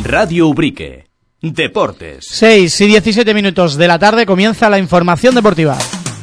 Radio Ubrique. Deportes. 6:17 de la tarde comienza la información deportiva.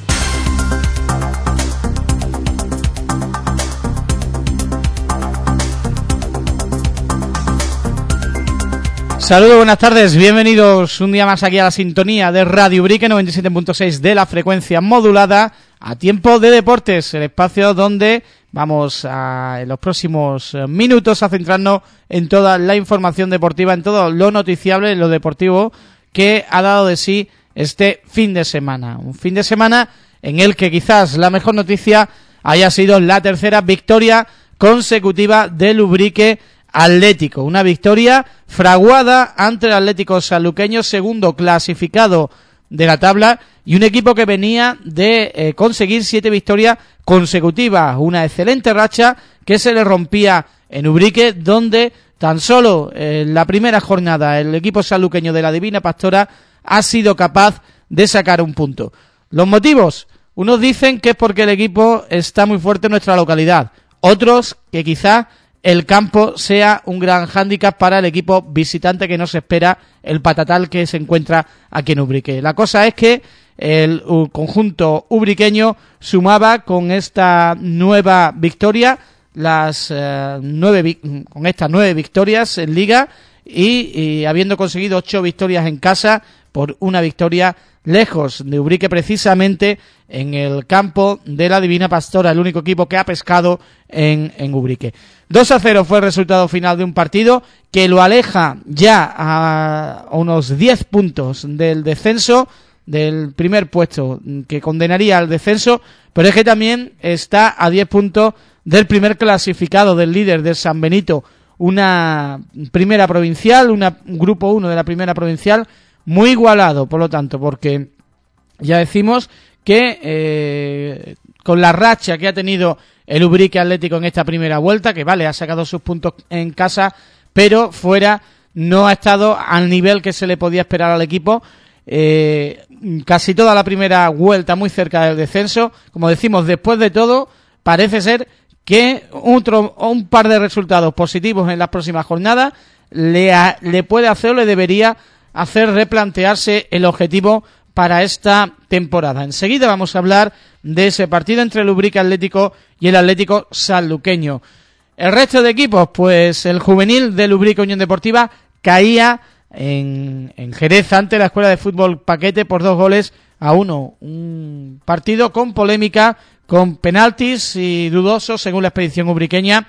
Saludos, buenas tardes, bienvenidos un día más aquí a la sintonía de Radio Ubrique 97.6 de la frecuencia modulada, a tiempo de deportes, el espacio donde vamos en los próximos minutos a centrarnos en toda la información deportiva, en todo lo noticiable, en lo deportivo que ha dado de sí este fin de semana. Un fin de semana en el que quizás la mejor noticia haya sido la tercera victoria consecutiva del Ubrique Atlético, una victoria fraguada ante el Atlético Sanluqueño, segundo clasificado de la tabla, y un equipo que venía de conseguir 7 victorias consecutivas, una excelente racha que se le rompía en Ubrique, donde tan solo en la primera jornada el equipo sanluqueño de la Divina Pastora ha sido capaz de sacar un punto. Los motivos, unos dicen que es porque el equipo está muy fuerte en nuestra localidad, otros que quizás el campo sea un gran hándicap para el equipo visitante, que no se espera el patatal que se encuentra aquí en Ubrique. La cosa es que el conjunto ubriqueño sumaba con esta nueva victoria con estas 9 victorias en Liga y habiendo conseguido 8 victorias en casa por una victoria lejos de Ubrique, precisamente en el campo de la Divina Pastora, el único equipo que ha pescado en Ubrique. 2-0 fue el resultado final de un partido que lo aleja ya a unos 10 puntos del descenso, del primer puesto que condenaría al descenso, pero es que también está a 10 puntos del primer clasificado, del líder de San Benito, una primera provincial, un grupo 1 de la primera provincial, muy igualado, por lo tanto, porque ya decimos que con la racha que ha tenido el Ubrique Atlético en esta primera vuelta, que vale, ha sacado sus puntos en casa, pero fuera no ha estado al nivel que se le podía esperar al equipo, casi toda la primera vuelta muy cerca del descenso. Como decimos, después de todo, parece ser que un par de resultados positivos en las próximas jornadas le puede hacer o le debería hacer replantearse el objetivo para esta temporada. Enseguida vamos a hablar de ese partido entre el Ubrique Atlético y el Atlético Sanluqueño. El resto de equipos, pues el juvenil del Ubrique Unión Deportiva caía en Jerez ante la Escuela de Fútbol Paquete por 2-1. Un partido con polémica, con penaltis y dudosos según la expedición ubriqueña,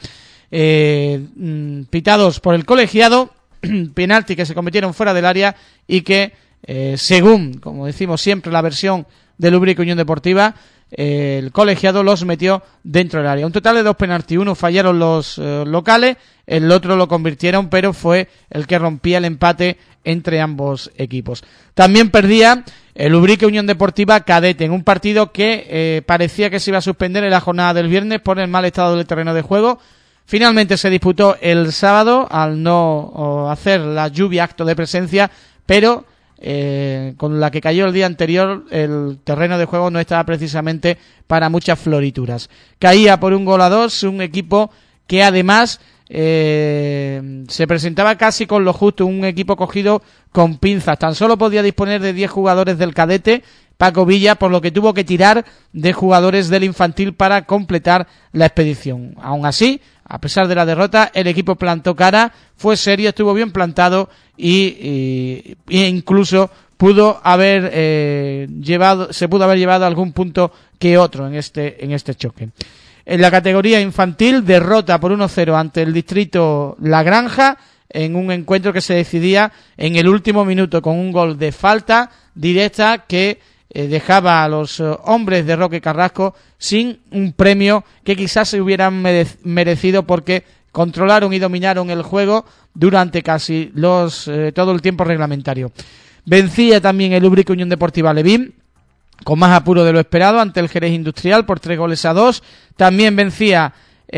pitados por el colegiado, penalti que se cometieron fuera del área y que, según, como decimos siempre, la versión del Ubrique Unión Deportiva, el colegiado los metió dentro del área. Un total de 2 penaltis, uno fallaron los locales, el otro lo convirtieron, pero fue el que rompía el empate entre ambos equipos. También perdía el Ubrique Unión Deportiva Cadete en un partido que parecía que se iba a suspender en la jornada del viernes por el mal estado del terreno de juego. Finalmente se disputó el sábado al no hacer la lluvia acto de presencia, pero con la que cayó el día anterior el terreno de juego no estaba precisamente para muchas florituras. Caía por 1-2 un equipo que además se presentaba casi con lo justo, un equipo cogido con pinzas. Tan solo podía disponer de 10 jugadores del cadete Paco Villa, por lo que tuvo que tirar de jugadores del infantil para completar la expedición. Aún así, a pesar de la derrota, el equipo plantó cara, fue serio, estuvo bien plantado y incluso pudo haber llevado algún punto que otro en este choque. En la categoría infantil, derrota por 1-0 ante el distrito La Granja en un encuentro que se decidía en el último minuto con un gol de falta directa que dejaba a los hombres de Roque Carrasco sin un premio que quizás se hubieran merecido, porque controlaron y dominaron el juego durante casi todo el tiempo reglamentario. Vencía también el Ubrique Unión Deportiva Levín con más apuro de lo esperado ante el Jerez Industrial por 3-2. También vencía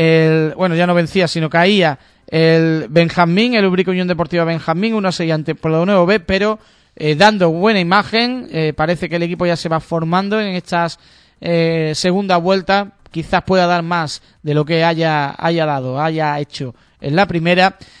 caía el Benjamín, el Ubrique Unión Deportiva Benjamín 1-6 ante Pueblo Nuevo B, pero dando buena imagen. Parece que el equipo ya se va formando en estas segunda vuelta, quizás pueda dar más de lo que haya hecho en la primera.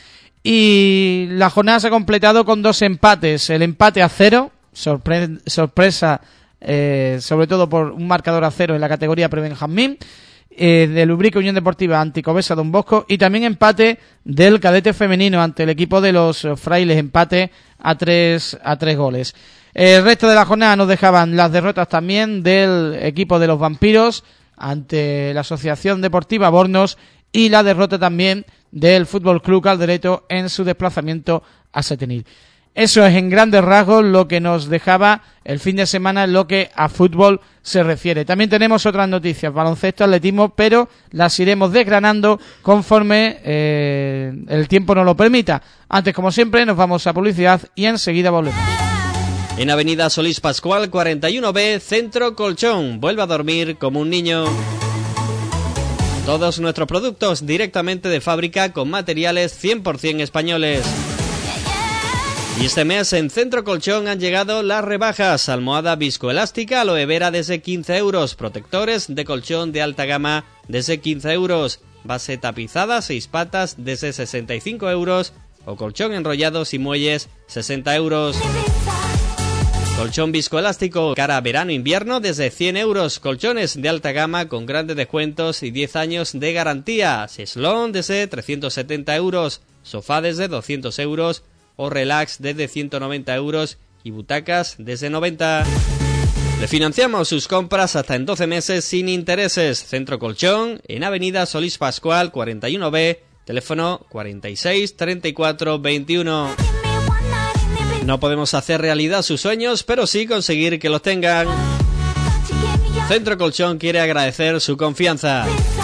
Y la jornada se ha completado con 2 empates. El empate a 0, sorpresa, sobre todo por un marcador a 0 en la categoría prebenjamín, del Ubrique Unión Deportiva ante Covesa Don Bosco, y también empate del cadete femenino ante el equipo de los Frailes, empate a 3 goles. El resto de la jornada nos dejaban las derrotas también del equipo de los Vampiros ante la Asociación Deportiva Bornos y la derrota también del Fútbol Club Caldereto en su desplazamiento a Setenil. Eso es en grandes rasgos lo que nos dejaba el fin de semana en lo que a fútbol se refiere. También tenemos otras noticias, baloncesto, atletismo, pero las iremos desgranando conforme el tiempo nos lo permita. Antes, como siempre, nos vamos a publicidad y enseguida volvemos. En Avenida Solís Pascual 41B, Centro Colchón. Vuelve a dormir como un niño. Todos nuestros productos directamente de fábrica con materiales 100% españoles. Y este mes en Centro Colchón han llegado las rebajas. Almohada viscoelástica aloe vera desde 15 euros. Protectores de colchón de alta gama desde 15 euros. Base tapizada 6 patas desde 65 euros. O colchón enrollados y muelles 60 euros. Colchón viscoelástico cara verano-invierno desde 100 euros. Colchones de alta gama con grandes descuentos y 10 años de garantía. Cheslón desde 370 euros. Sofá desde 200 euros. O relax desde 190 euros y butacas desde 90. Le financiamos sus compras hasta en 12 meses sin intereses. Centro Colchón, en Avenida Solís Pascual 41B, teléfono 46 34 21. No podemos hacer realidad sus sueños, pero sí conseguir que los tengan. Centro Colchón quiere agradecer su confianza.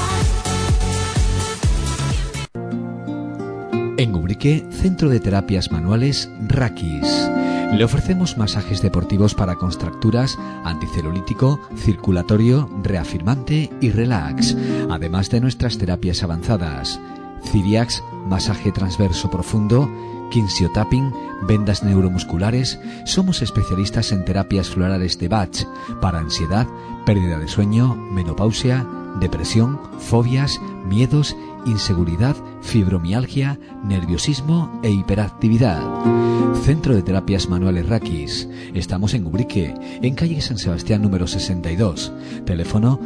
En Ubrique, Centro de Terapias Manuales Rakis. Le ofrecemos masajes deportivos para contracturas, anticelulítico, circulatorio, reafirmante y relax, además de nuestras terapias avanzadas. Ciriax, masaje transverso profundo, kinsiotapping, vendas neuromusculares. Somos especialistas en terapias florales de Bach para ansiedad, pérdida de sueño, menopausia, depresión, fobias, miedos, inseguridad, fibromialgia, nerviosismo e hiperactividad. Centro de Terapias Manuales Rakis. Estamos en Ubrique, en calle San Sebastián número 62. Teléfono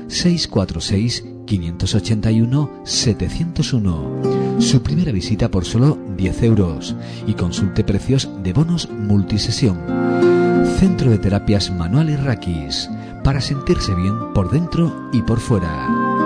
646-581-701. Su primera visita por solo 10 euros. Y consulte precios de bonos multisesión. Centro de Terapias Manuales Rakis. Para sentirse bien por dentro y por fuera.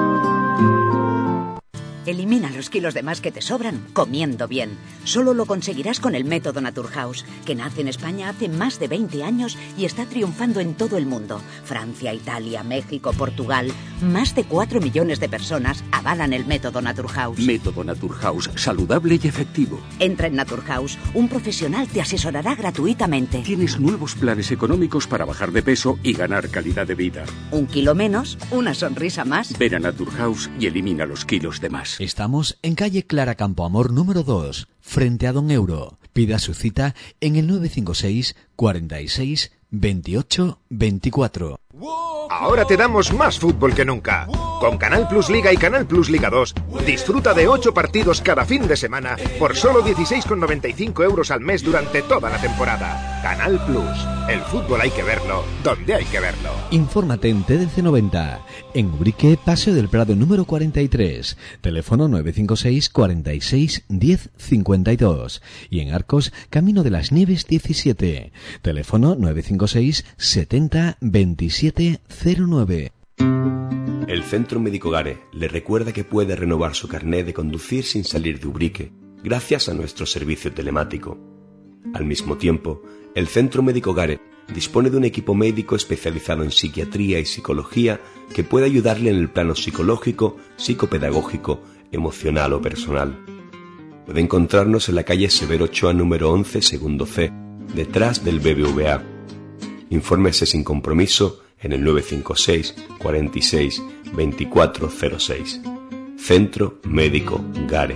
Elimina los kilos de más que te sobran comiendo bien. Solo lo conseguirás con el método Naturhaus, que nace en España hace más de 20 años y está triunfando en todo el mundo. Francia, Italia, México, Portugal. Más de 4 millones de personas avalan el método Naturhaus. Método Naturhaus, saludable y efectivo. Entra en Naturhaus, un profesional te asesorará gratuitamente. Tienes nuevos planes económicos para bajar de peso y ganar calidad de vida. 1 kilo menos, una sonrisa más. Ven a Naturhaus y elimina los kilos de más. Estamos en calle Clara Campoamor número 2, frente a Don Euro. Pida su cita en el 956 46 28 24. Ahora te damos más fútbol que nunca. Con Canal Plus Liga y Canal Plus Liga 2, disfruta de 8 partidos cada fin de semana por solo 16,95 euros al mes durante toda la temporada. Canal Plus, el fútbol hay que verlo donde hay que verlo. Infórmate en TDC 90, en Ubrique, Paseo del Prado número 43, teléfono 956 46 10 52, y en Arcos, Camino de las Nieves 17, teléfono 956 70 27 09. El Centro Médico Gare le recuerda que puede renovar su carné de conducir sin salir de Ubrique, gracias a nuestro servicio telemático. Al mismo tiempo, el Centro Médico Gare dispone de un equipo médico especializado en psiquiatría y psicología que puede ayudarle en el plano psicológico, psicopedagógico, emocional o personal. Puede encontrarnos en la calle Severo Ochoa número 11, segundo C, detrás del BBVA. Infórmese sin compromiso en el 956 46 2406. Centro Médico Gare.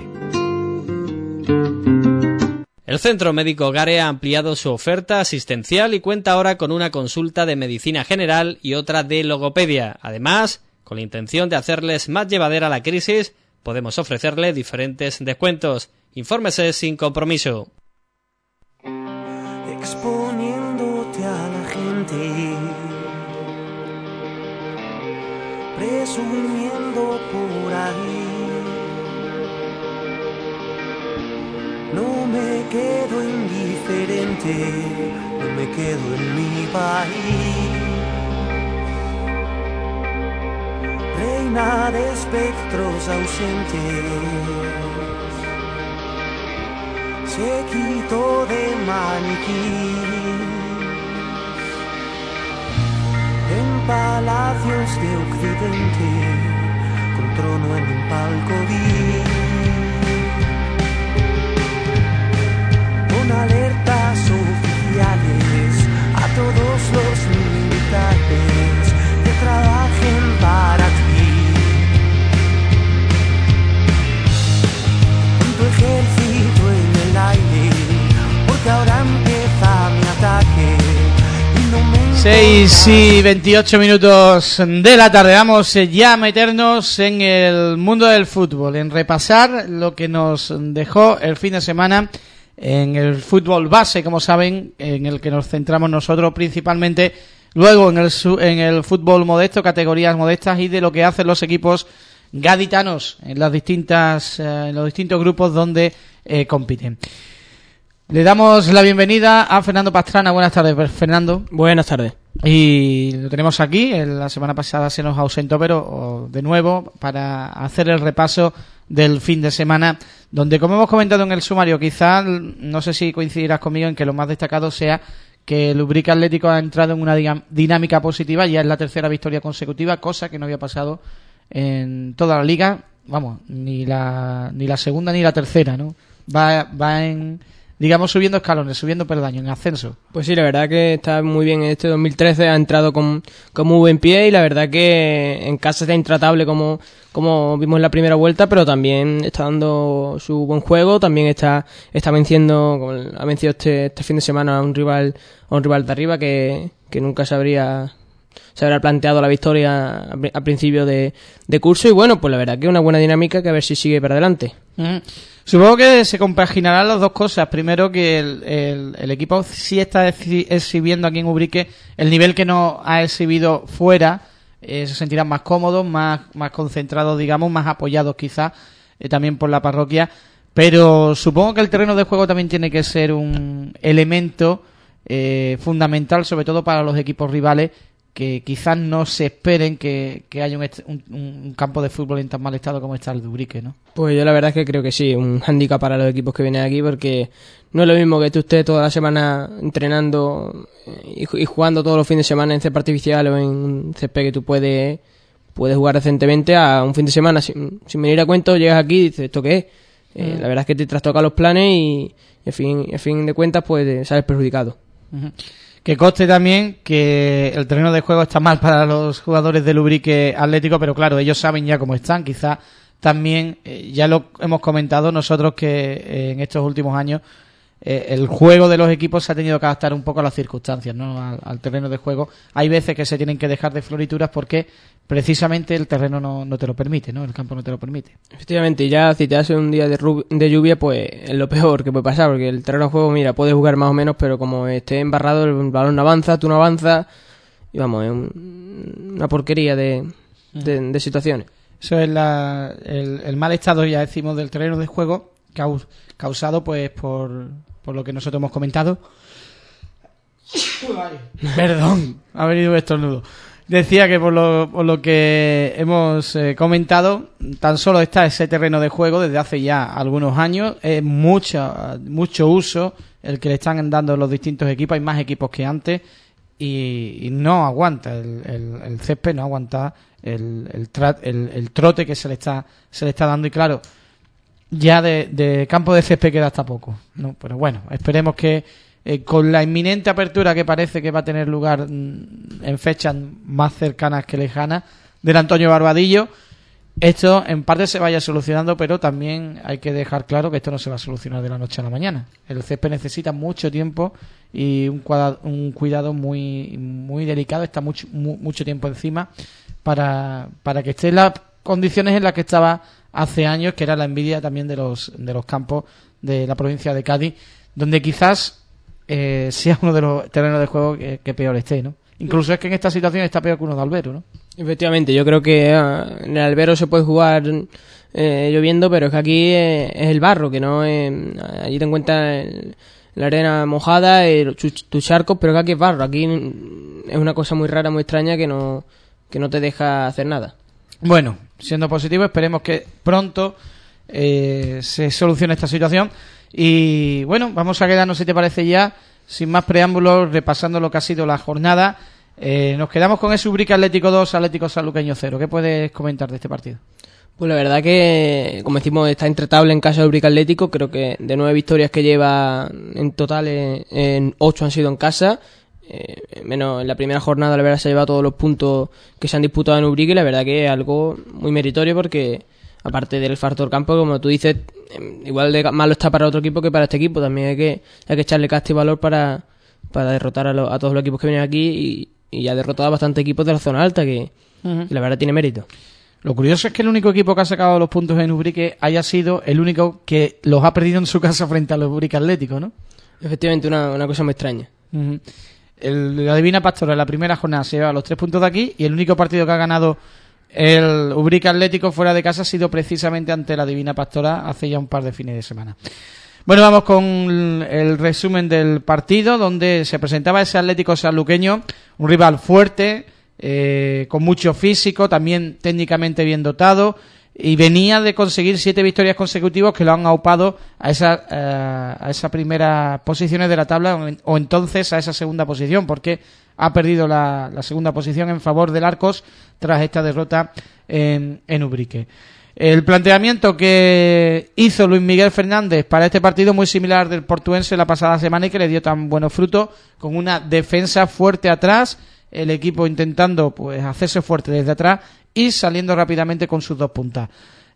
El Centro Médico Gare ha ampliado su oferta asistencial y cuenta ahora con una consulta de medicina general y otra de logopedia. Además, con la intención de hacerles más llevadera la crisis, podemos ofrecerle diferentes descuentos. Infórmese sin compromiso. Exponiéndote a la gente, presumiendo por ahí. No me quedo indiferente, no me quedo en mi país. Reina de espectros ausentes, séquito de maniquí, en palacios de Occidente, con trono en un palco vi, con alertas oficiales a todos los militares que trabajen para ti. Tu ejército en el aire, porque ahora empieza mi ataque. 6 y 28 minutos de la tarde. Vamos ya a meternos en el mundo del fútbol, en repasar lo que nos dejó el fin de semana en el fútbol base, como saben, en el que nos centramos nosotros principalmente. Luego en el fútbol modesto, categorías modestas, y de lo que hacen los equipos gaditanos en los distintos grupos donde compiten. Le damos la bienvenida a Fernando Pastrana. Buenas tardes, Fernando. Buenas tardes. Y lo tenemos aquí. La semana pasada se nos ausentó, pero de nuevo para hacer el repaso del fin de semana, donde, como hemos comentado en el sumario, quizás, no sé si coincidirás conmigo en que lo más destacado sea que el Ubrique Atlético ha entrado en una dinámica positiva. Ya es la tercera victoria consecutiva, cosa que no había pasado en toda la liga, vamos, ni la segunda ni la tercera, ¿no? Va en, digamos, subiendo escalones, subiendo peldaños, en ascenso. Pues sí, la verdad que está muy bien. En este 2013 ha entrado con muy buen pie, y la verdad que en casa está intratable como vimos en la primera vuelta, pero también está dando su buen juego, también está venciendo, ha vencido este fin de semana a un rival de arriba que nunca se habrá planteado la victoria a principio de curso. Y bueno, pues la verdad que es una buena dinámica, que a ver si sigue para adelante. Supongo que se compaginarán las dos cosas. Primero, que el equipo sí está exhibiendo aquí en Ubrique el nivel que no ha exhibido fuera. Se sentirán más cómodos, más concentrados, digamos, más apoyados quizás también por la parroquia. Pero supongo que el terreno de juego también tiene que ser un elemento fundamental, sobre todo para los equipos rivales, que quizás no se esperen que haya un campo de fútbol en tan mal estado como está el de Ubrique, ¿no? Pues yo la verdad es que creo que sí, un hándicap para los equipos que vienen aquí, porque no es lo mismo que tú estés toda la semana entrenando y jugando todos los fines de semana en césped artificial o en césped que tú puedes jugar decentemente, a un fin de semana sin venir a cuento, llegas aquí y dices, ¿esto qué es? La verdad es que te trastoca los planes y a fin de cuentas pues sales perjudicado. Que conste también que el terreno de juego está mal para los jugadores del Ubrique Atlético, pero claro, ellos saben ya cómo están. Quizás también, ya lo hemos comentado nosotros, que en estos últimos años el juego de los equipos se ha tenido que adaptar un poco a las circunstancias, ¿no? Al terreno de juego. Hay veces que se tienen que dejar de florituras porque precisamente el terreno no te lo permite, ¿no? El campo no te lo permite. Efectivamente, y ya si te hace un día de lluvia, pues es lo peor que puede pasar, porque el terreno de juego, mira, puedes jugar más o menos, pero como esté embarrado, el balón no avanza, tú no avanzas, y vamos, es una porquería de situaciones. Eso es el mal estado, ya decimos, del terreno de juego, causado pues por lo que nosotros hemos comentado. Perdón, ha venido un estornudo. Decía que por lo que hemos comentado, tan solo está ese terreno de juego desde hace ya algunos años. Es mucho uso el que le están dando los distintos equipos. Hay más equipos que antes y no aguanta el césped, no aguanta el trote que se le está dando. Y claro, ya de campo de césped queda hasta poco, ¿no? Pero bueno, esperemos que con la inminente apertura que parece que va a tener lugar en fechas más cercanas que lejanas del Antonio Barbadillo, esto en parte se vaya solucionando, pero también hay que dejar claro que esto no se va a solucionar de la noche a la mañana. El césped necesita mucho tiempo y un cuidado muy, muy delicado, está mucho tiempo encima para que esté en las condiciones en las que estaba hace años, que era la envidia también de los campos de la provincia de Cádiz, donde quizás sea uno de los terrenos de juego que peor esté, ¿no? Incluso es que en esta situación está peor que uno de Albero, ¿no? Efectivamente, yo creo que en el Albero se puede jugar lloviendo, pero es que aquí es el barro, que no es... Allí te encuentras la arena mojada, tus charcos, pero que aquí es barro. Aquí es una cosa muy rara, muy extraña, que no te deja hacer nada. Bueno, siendo positivo, esperemos que pronto se solucione esta situación. Y bueno, vamos a quedarnos, si te parece, ya sin más preámbulos, repasando lo que ha sido la jornada. Nos quedamos con ese Ubrique Atlético 2, Atlético Sanluqueño 0. ¿Qué puedes comentar de este partido? Pues la verdad que, como decimos, está intratable en casa del Ubrique Atlético. Creo que de 9 victorias que lleva en total, en 8 han sido en casa. Menos en la primera jornada, la verdad, se ha llevado todos los puntos que se han disputado en Ubrique. La verdad que es algo muy meritorio, porque aparte del factor campo, como tú dices, igual de malo está para otro equipo que para este equipo. También hay que echarle casta y valor para derrotar a todos los equipos que vienen aquí, y ha derrotado a bastantes equipos de la zona alta, que la verdad tiene mérito. Lo curioso es que el único equipo que ha sacado los puntos en Ubrique haya sido el único que los ha perdido en su casa frente a los Ubrique Atléticos, ¿no? Efectivamente, una cosa muy extraña. La Divina Pastora en la primera jornada se lleva los 3 puntos de aquí, y el único partido que ha ganado el Ubrique Atlético fuera de casa ha sido precisamente ante la Divina Pastora hace ya un par de fines de semana. Bueno, vamos con el resumen del partido, donde se presentaba ese Atlético sanluqueño, un rival fuerte, con mucho físico, también técnicamente bien dotado, y venía de conseguir 7 victorias consecutivas que lo han aupado a esa primera posiciones de la tabla, o entonces a esa segunda posición, porque ha perdido la segunda posición en favor del Arcos tras esta derrota en Ubrique. El planteamiento que hizo Luis Miguel Fernández para este partido, muy similar al del portuense la pasada semana, y que le dio tan buenos frutos, con una defensa fuerte atrás, el equipo intentando pues hacerse fuerte desde atrás y saliendo rápidamente con sus 2 puntas.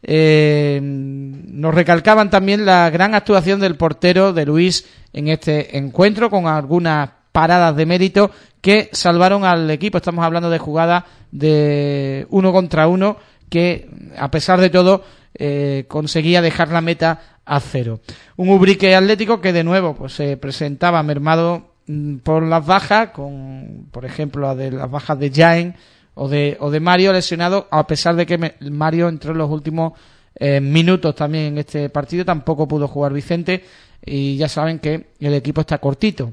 Nos recalcaban también la gran actuación del portero de Luis en este encuentro, con algunas paradas de mérito que salvaron al equipo. Estamos hablando de jugadas de 1 contra 1 que, a pesar de todo, conseguía dejar la meta a 0. Un Ubrique Atlético que de nuevo pues se presentaba mermado por las bajas, con por ejemplo las bajas de Jaén o de Mario lesionado, a pesar de que Mario entró en los últimos minutos también en este partido. Tampoco pudo jugar Vicente, y ya saben que el equipo está cortito.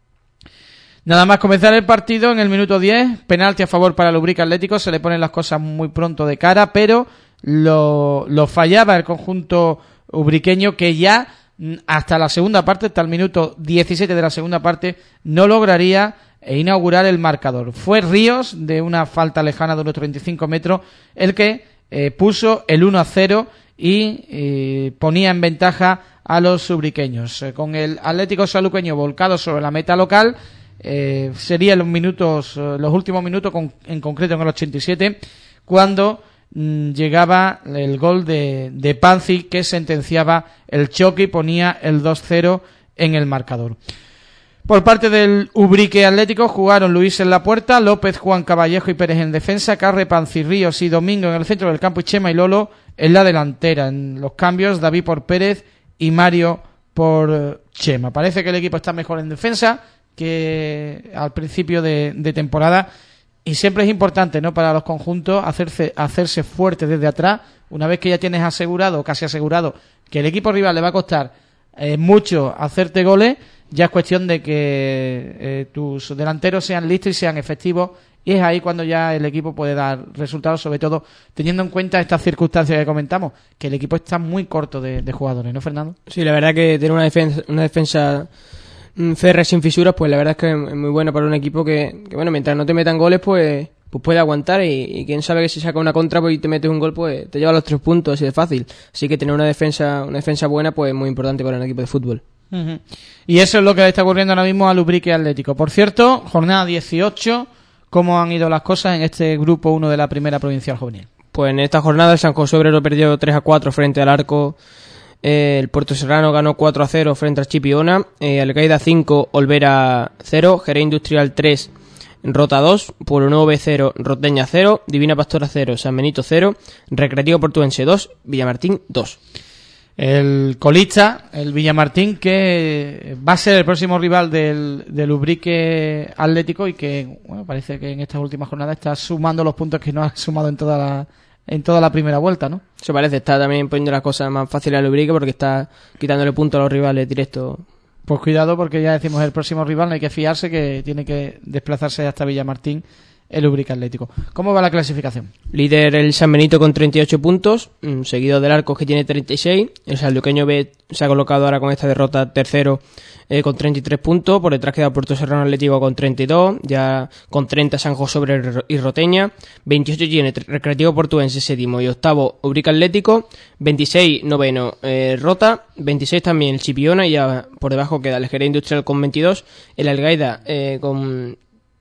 Nada más comenzar el partido, en el minuto 10, penalti a favor para el Ubrique Atlético. Se le ponen las cosas muy pronto de cara, pero lo fallaba el conjunto ubriqueño, que ya hasta la segunda parte, hasta el minuto 17 de la segunda parte, no lograría inaugurar el marcador. Fue Ríos, de una falta lejana de unos 35 metros, el que puso el 1-0 y ponía en ventaja a los ubriqueños. Con el Atlético sanluqueño volcado sobre la meta local, serían los últimos minutos, en concreto en el 87, cuando llegaba el gol de Panzi, que sentenciaba el choque y ponía el 2-0 en el marcador. Por parte del Ubrique Atlético jugaron Luis en la puerta, López, Juan, Caballejo y Pérez en defensa, Carre, Panzi, Ríos y Domingo en el centro del campo, y Chema y Lolo en la delantera. En los cambios, David por Pérez y Mario por Chema. Parece que el equipo está mejor en defensa que al principio de temporada, y siempre es importante, ¿no?, para los conjuntos hacerse fuertes desde atrás. Una vez que ya tienes asegurado, casi asegurado, que el equipo rival le va a costar mucho hacerte goles, ya es cuestión de que tus delanteros sean listos y sean efectivos, y es ahí cuando ya el equipo puede dar resultados, sobre todo teniendo en cuenta estas circunstancias que comentamos, que el equipo está muy corto de jugadores, ¿no, Fernando? Sí, la verdad que tiene una defensa férrea sin fisuras, pues la verdad es que es muy buena para un equipo que bueno, mientras no te metan goles, pues puede aguantar, y quién sabe que si saca una contra pues, y te metes un gol, pues te lleva los 3 puntos, así de fácil. Así que tener una defensa buena, pues es muy importante para un equipo de fútbol. Y eso es lo que le está ocurriendo ahora mismo al Ubrique Atlético. Por cierto, jornada 18, ¿cómo han ido las cosas en este grupo 1 de la primera provincial juvenil? Pues en esta jornada el San José Obrero perdió 3-4 frente al Arco. El Puerto Serrano ganó 4-0 frente al Chipiona. Alcaida 5, Olvera 0, Jerez Industrial 3, Rota 2, Pueblo Nuevo 0, Roteña 0, Divina Pastora 0, San Benito 0, Recreativo Portuense 2, Villamartín 2. El colista, el Villamartín, que va a ser el próximo rival del Ubrique Atlético y que, bueno, parece que en estas últimas jornadas está sumando los puntos que no ha sumado en toda la primera vuelta, ¿no? Eso parece, está también poniendo las cosas más fáciles al Ubrique porque está quitándole puntos a los rivales directos. Pues cuidado, porque ya decimos el próximo rival, no hay que fiarse, que tiene que desplazarse hasta Villamartín, el Ubrique Atlético. ¿Cómo va la clasificación? Líder el San Benito con 38 puntos, seguido del Arcos, que tiene 36. El Salduqueño B se ha colocado ahora con esta derrota tercero con 33 puntos. Por detrás queda Puerto Serrano Atlético con 32, ya con 30 San José y Roteña. 28 tiene Recreativo Portuense séptimo y octavo Ubrique Atlético. 26 noveno Rota. 26 también el Chipiona, y ya por debajo queda el Jerez Industrial con 22. El Algaida con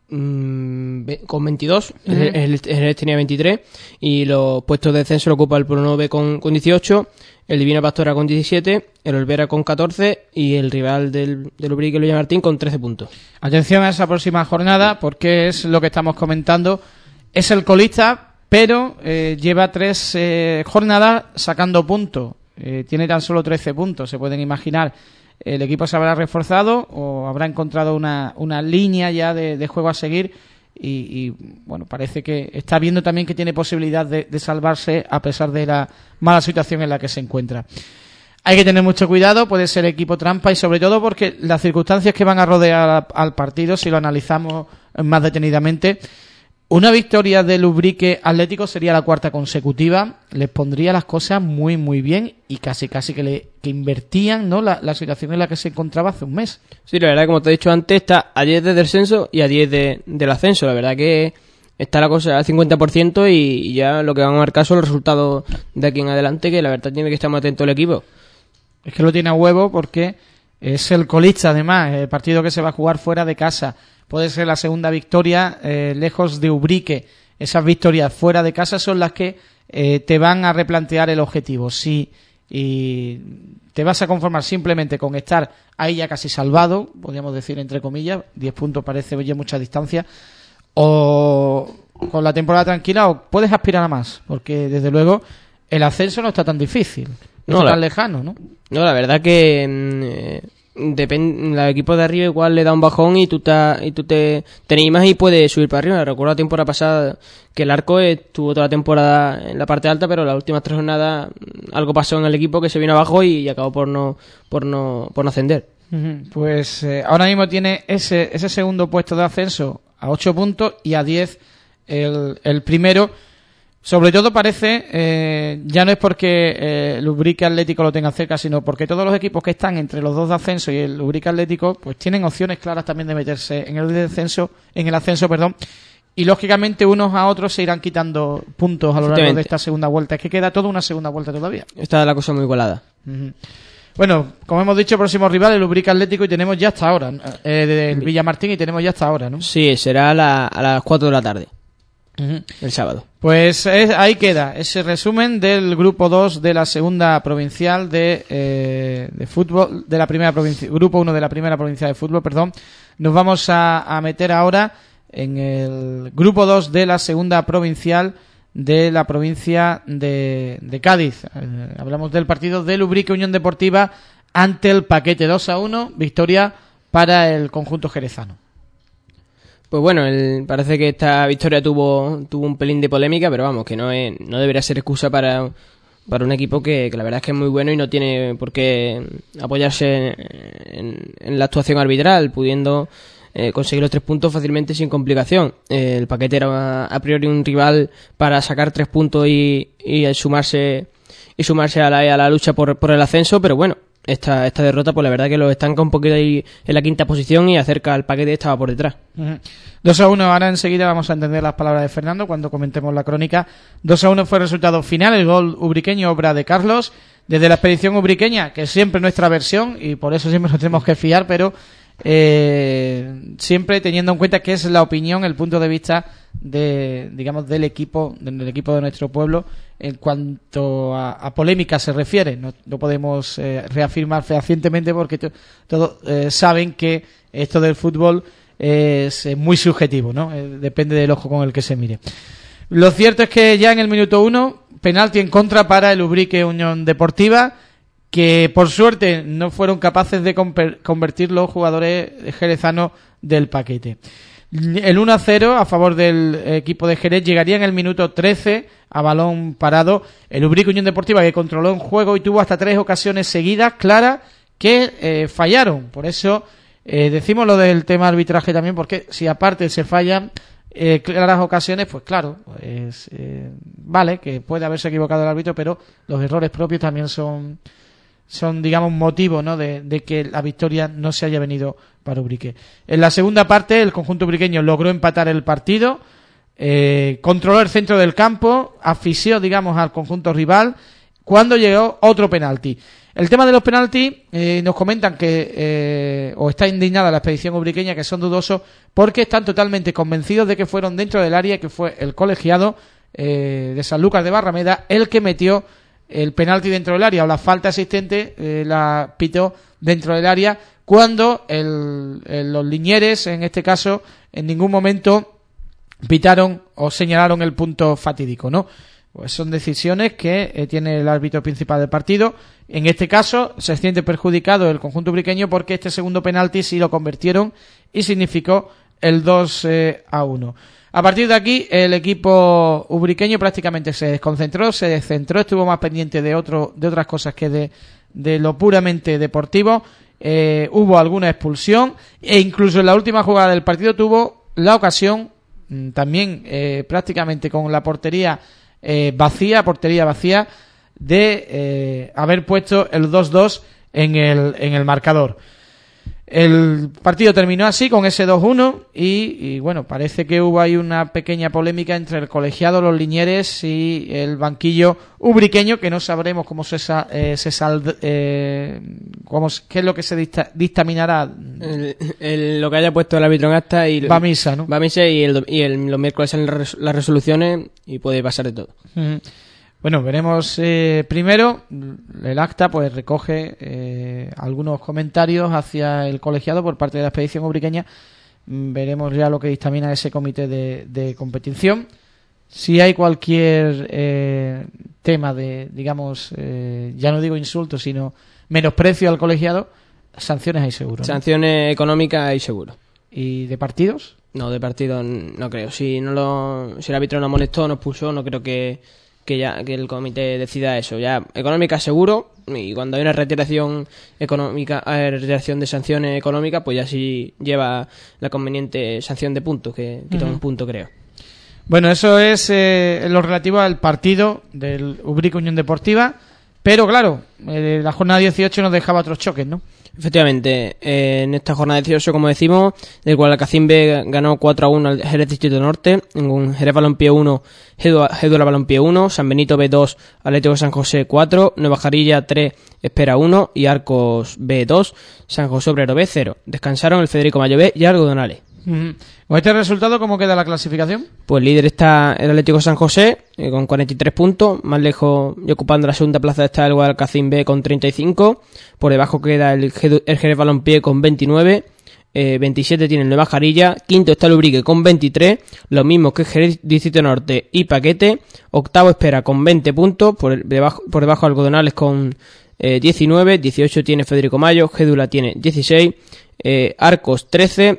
22, el tenía 23, y los puestos de descenso lo ocupa el Pueblo 9 con 18, el Divina Pastora con 17, el Olvera con 14 y el rival del Ubrique, el Villamartín, con 13 puntos. Atención a esa próxima jornada, porque es lo que estamos comentando. Es el colista, pero lleva 3 jornadas sacando puntos. Tiene tan solo 13 puntos, se pueden imaginar. El equipo se habrá reforzado o habrá encontrado una línea ya de juego a seguir y bueno, parece que está viendo también que tiene posibilidad de salvarse a pesar de la mala situación en la que se encuentra. Hay que tener mucho cuidado, puede ser equipo trampa, y sobre todo porque las circunstancias que van a rodear al partido, si lo analizamos más detenidamente, una victoria del Ubrique Atlético sería la 4ª consecutiva, les pondría las cosas muy muy bien y casi que invertían, ¿no?, la situación en la que se encontraba hace un mes. Sí, la verdad, como te he dicho antes, está a 10 de descenso y a 10 del ascenso. La verdad que está la cosa al 50% y ya lo que van a marcar son los resultados de aquí en adelante, que la verdad tiene que estar más atento el equipo. Es que lo tiene a huevo porque es el colista, además, el partido que se va a jugar fuera de casa. Puede ser la segunda victoria lejos de Ubrique. Esas victorias fuera de casa son las que te van a replantear el objetivo. Si te vas a conformar simplemente con estar ahí ya casi salvado, podríamos decir entre comillas, 10 puntos parece ya mucha distancia, o con la temporada tranquila, o puedes aspirar a más, porque desde luego el ascenso no está tan difícil, no está tan lejano, ¿no? No, la verdad que depende, el equipo de arriba igual le da un bajón y tú te animas y puedes subir para arriba. Recuerdo la temporada pasada que el Arco estuvo toda la temporada en la parte alta, pero las últimas 3 jornadas algo pasó en el equipo que se vino abajo y acabó por no ascender. Pues ahora mismo tiene ese segundo puesto de ascenso a 8 puntos y a 10 el primero. Sobre todo parece, ya no es porque el Ubrique Atlético lo tenga cerca, sino porque todos los equipos que están entre los dos de ascenso y el Ubrique Atlético, pues tienen opciones claras también de meterse en el ascenso, y lógicamente unos a otros se irán quitando puntos a lo largo de esta segunda vuelta. Es que queda toda una segunda vuelta todavía. Está la cosa muy igualada. Bueno, como hemos dicho, próximo rival el Ubrique Atlético, y tenemos ya hasta ahora, del Villamartín, y tenemos ya hasta ahora, ¿no? Sí, será a las 4 de la tarde. El sábado. Pues ahí queda ese resumen del grupo 2 de la segunda provincial de fútbol, de la primera provincia, grupo 1 de la primera provincia de fútbol, perdón. Nos vamos a meter ahora en el grupo 2 de la segunda provincial de la provincia de Cádiz. Hablamos del partido del Ubrique Unión Deportiva ante el Paquete, 2-1, victoria para el conjunto jerezano. Pues bueno, parece que esta victoria tuvo un pelín de polémica, pero vamos, que no debería ser excusa para un equipo que la verdad es que es muy bueno y no tiene por qué apoyarse en la actuación arbitral, pudiendo conseguir los 3 puntos fácilmente sin complicación. El Paquete era a priori un rival para sacar 3 puntos y sumarse a la lucha por el ascenso, pero bueno, esta derrota pues la verdad que lo estanca un poquito ahí en la 5ª posición y acerca al Paquete, estaba por detrás. 2-1, ahora enseguida vamos a entender las palabras de Fernando cuando comentemos la crónica. 2-1 fue el resultado final, el gol ubriqueño, obra de Carlos, desde la expedición ubriqueña, que es siempre nuestra versión y por eso siempre nos tenemos que fiar, pero siempre teniendo en cuenta que es la opinión, el punto de vista del equipo de nuestro pueblo en cuanto a polémica se refiere. No podemos reafirmar fehacientemente porque todos saben que esto del fútbol es muy subjetivo, ¿no? Depende del ojo con el que se mire. Lo cierto es que ya en el minuto 1, penalti en contra para el Ubrique Unión Deportiva, que por suerte no fueron capaces de convertir los jugadores jerezanos del paquete. El 1-0 a favor del equipo de Jerez llegaría en el minuto 13 a balón parado. El Ubrique Unión Deportiva, que controló un juego y tuvo hasta 3 ocasiones seguidas claras que fallaron. Por eso decimos lo del tema arbitraje también, porque si aparte se fallan claras ocasiones, pues claro, pues, vale, que puede haberse equivocado el árbitro, pero los errores propios también son digamos motivo, ¿no? de que la victoria no se haya venido para Ubrique. En la segunda parte el conjunto ubriqueño logró empatar el partido, controló el centro del campo, asfixió, digamos, al conjunto rival cuando llegó otro penalti. El tema de los penaltis, nos comentan que o está indignada la expedición ubriqueña, que son dudosos porque están totalmente convencidos de que fueron dentro del área, que fue el colegiado de Sanlúcar de Barrameda el que metió el penalti dentro del área, o la falta asistente la pitó dentro del área, cuando los liñeres, en este caso, en ningún momento pitaron o señalaron el punto fatídico, ¿no? Pues son decisiones que tiene el árbitro principal del partido. En este caso se siente perjudicado el conjunto ubriqueño porque este segundo penalti sí lo convirtieron y significó el 2-1. A partir de aquí el equipo ubriqueño prácticamente se desconcentró, se descentró, estuvo más pendiente de otras cosas que de lo puramente deportivo. Hubo alguna expulsión e incluso en la última jugada del partido tuvo la ocasión también prácticamente con la portería vacía de haber puesto el 2-2 en el marcador. El partido terminó así, con ese 2-1 y bueno, parece que hubo ahí una pequeña polémica entre el colegiado, los liñeres y el banquillo ubriqueño, que no sabremos cómo qué es lo que se dictaminará. Lo que haya puesto el árbitro en acta y va a misa, ¿no? Va a misa y los miércoles salen las resoluciones y puede pasar de todo. Bueno, veremos primero, el acta pues recoge algunos comentarios hacia el colegiado por parte de la expedición ubriqueña. Veremos ya lo que dictamina ese comité de competición. Si hay cualquier tema de, digamos, ya no digo insulto, sino menosprecio al colegiado, sanciones hay seguro, ¿no? Sanciones económicas hay seguro. ¿Y de partidos? No, de partidos no creo. Si el árbitro nos molestó, nos expulsó, no creo que el comité decida eso. Ya económica seguro, y cuando hay una retiración económica, retiración de sanciones económicas, pues ya sí lleva la conveniente sanción de puntos, que quita un punto, creo. Bueno, eso es lo relativo al partido del Ubrique Unión Deportiva, pero claro, la jornada 18 nos dejaba otros choques, ¿no? Efectivamente, en esta jornada 18, como decimos, del Guadalcacín B ganó 4-1 al Jerez Distrito Norte, en Jerez Balompié 1, Gédula Balompié 1, San Benito B2, Atlético San José 4, Nueva Jarilla 3, Espera 1 y Arcos B2, San José Obrero B 0. Descansaron el Federico Mayo B y Algodonales. ¿Con este resultado cómo queda la clasificación? Pues líder está el Atlético San José con 43 puntos, más lejos y ocupando la segunda plaza está el Guadalcacín B con 35, por debajo queda el Jerez Balompié con 29, 27 tiene el Nueva Jarilla, quinto está el Ubrique con 23, lo mismo que Jerez Distrito Norte y Paquete, octavo Espera con 20 puntos, por debajo Algodonales con 19, 18 tiene Federico Mayo, Gédula tiene 16, Arcos 13,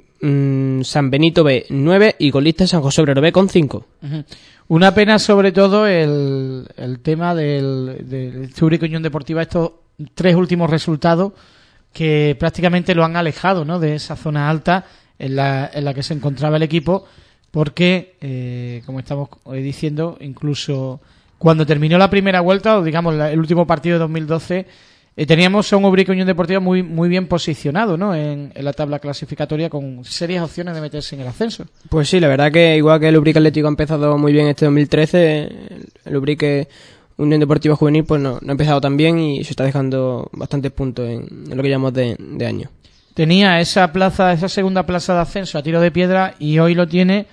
San Benito B 9 y colista San José Obrero B con 5. Una pena sobre todo el tema del Ubrique Unión Deportiva, estos 3 últimos resultados que prácticamente lo han alejado, ¿no?, de esa zona alta en la que se encontraba el equipo, porque como estamos diciendo, incluso cuando terminó la primera vuelta, o digamos el último partido de 2012, teníamos a un Ubrique Unión Deportiva muy bien posicionado, ¿no?, en la tabla clasificatoria, con serias opciones de meterse en el ascenso. Pues sí, la verdad que igual que el Ubrique Atlético ha empezado muy bien este 2013, el Ubrique Unión Deportiva Juvenil pues no ha empezado tan bien y se está dejando bastantes puntos en lo que llamamos de año. Tenía esa segunda plaza de ascenso a tiro de piedra y hoy lo tiene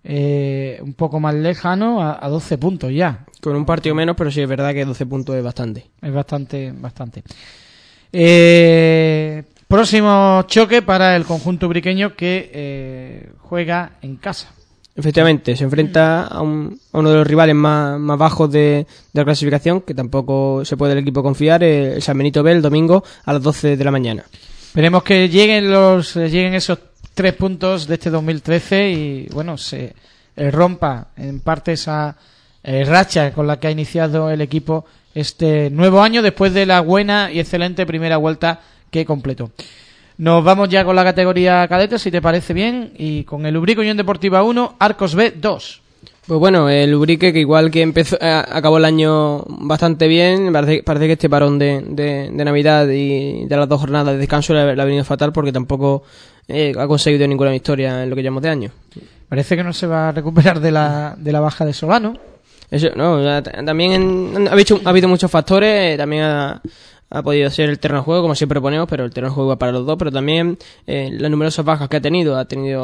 un poco más lejano, a 12 puntos ya. Con un partido menos, pero sí es verdad que 12 puntos es bastante. Es bastante. Próximo choque para el conjunto ubriqueño que juega en casa. Efectivamente, se enfrenta a uno de los rivales más bajos de la clasificación, que tampoco se puede el equipo confiar, el San Benito B, el domingo a las 12 de la mañana. Esperemos que lleguen esos 3 puntos de este 2013 y bueno, se rompa en parte esa racha con la que ha iniciado el equipo este nuevo año después de la buena y excelente primera vuelta que completó. Nos vamos ya con la categoría cadete, si te parece bien, y con el Ubrique Unión Deportiva 1, Arcos B 2. Pues bueno, el Ubrique, que igual que acabó el año bastante bien, parece que este parón de Navidad y de las 2 jornadas de descanso le ha venido fatal, porque tampoco ha conseguido ninguna victoria en lo que llevamos de año. Parece que no se va a recuperar de la baja de Solano. Eso, no, también ha habido muchos factores, también ha podido ser el terreno de juego, como siempre ponemos, pero el terreno de juego va para los dos, pero también las numerosas bajas que ha tenido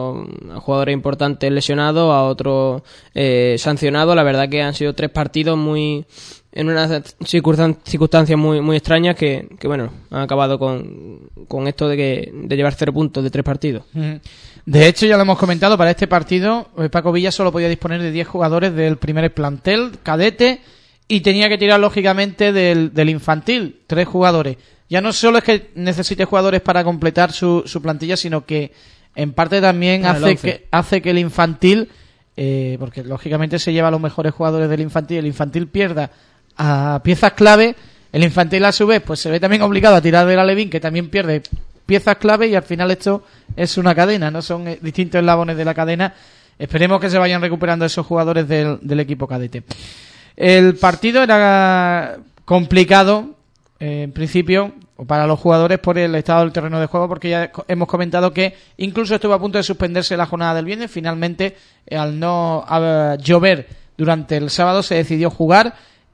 a jugadores importantes lesionados, a otros sancionados. La verdad que han sido 3 partidos en unas circunstancias muy extrañas que bueno, han acabado con esto de llevar 0 puntos de 3 partidos. De hecho, ya lo hemos comentado, para este partido Paco Villa solo podía disponer de 10 jugadores del primer plantel cadete y tenía que tirar lógicamente del infantil, 3 jugadores. Ya no solo es que necesite jugadores para completar su plantilla, sino que en parte también hace que el infantil, porque lógicamente se lleva a los mejores jugadores del infantil, el infantil pierda a piezas clave, el infantil a su vez pues se ve también obligado a tirar del alevín, que también pierde piezas clave, y al final esto es una cadena, no son distintos eslabones de la cadena. Esperemos que se vayan recuperando esos jugadores del equipo cadete. El partido era complicado en principio para los jugadores por el estado del terreno de juego, porque ya hemos comentado que incluso estuvo a punto de suspenderse la jornada del viernes. Finalmente, al no llover durante el sábado, se decidió jugar,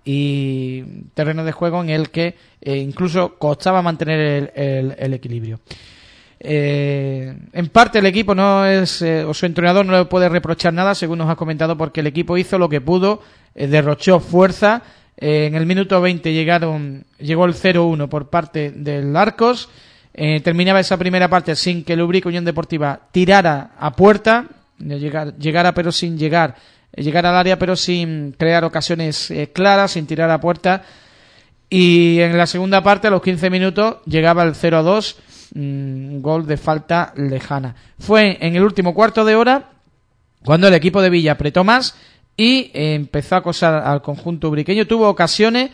y terreno de juego en el que incluso costaba mantener el equilibrio. En parte el equipo o su entrenador no le puede reprochar nada, según nos ha comentado, porque el equipo hizo lo que pudo, derrochó fuerza. En el minuto 20 llegó el 0-1 por parte del Arcos. Terminaba esa primera parte sin que el Ubrique Unión Deportiva tirara a puerta, llegara pero sin llegar al área, pero sin crear ocasiones claras, sin tirar a puerta. Y en la segunda parte, a los 15 minutos, llegaba el 0-2, un gol de falta lejana. Fue en el último cuarto de hora cuando el equipo de Villa apretó más y empezó a acosar al conjunto ubriqueño. Tuvo ocasiones,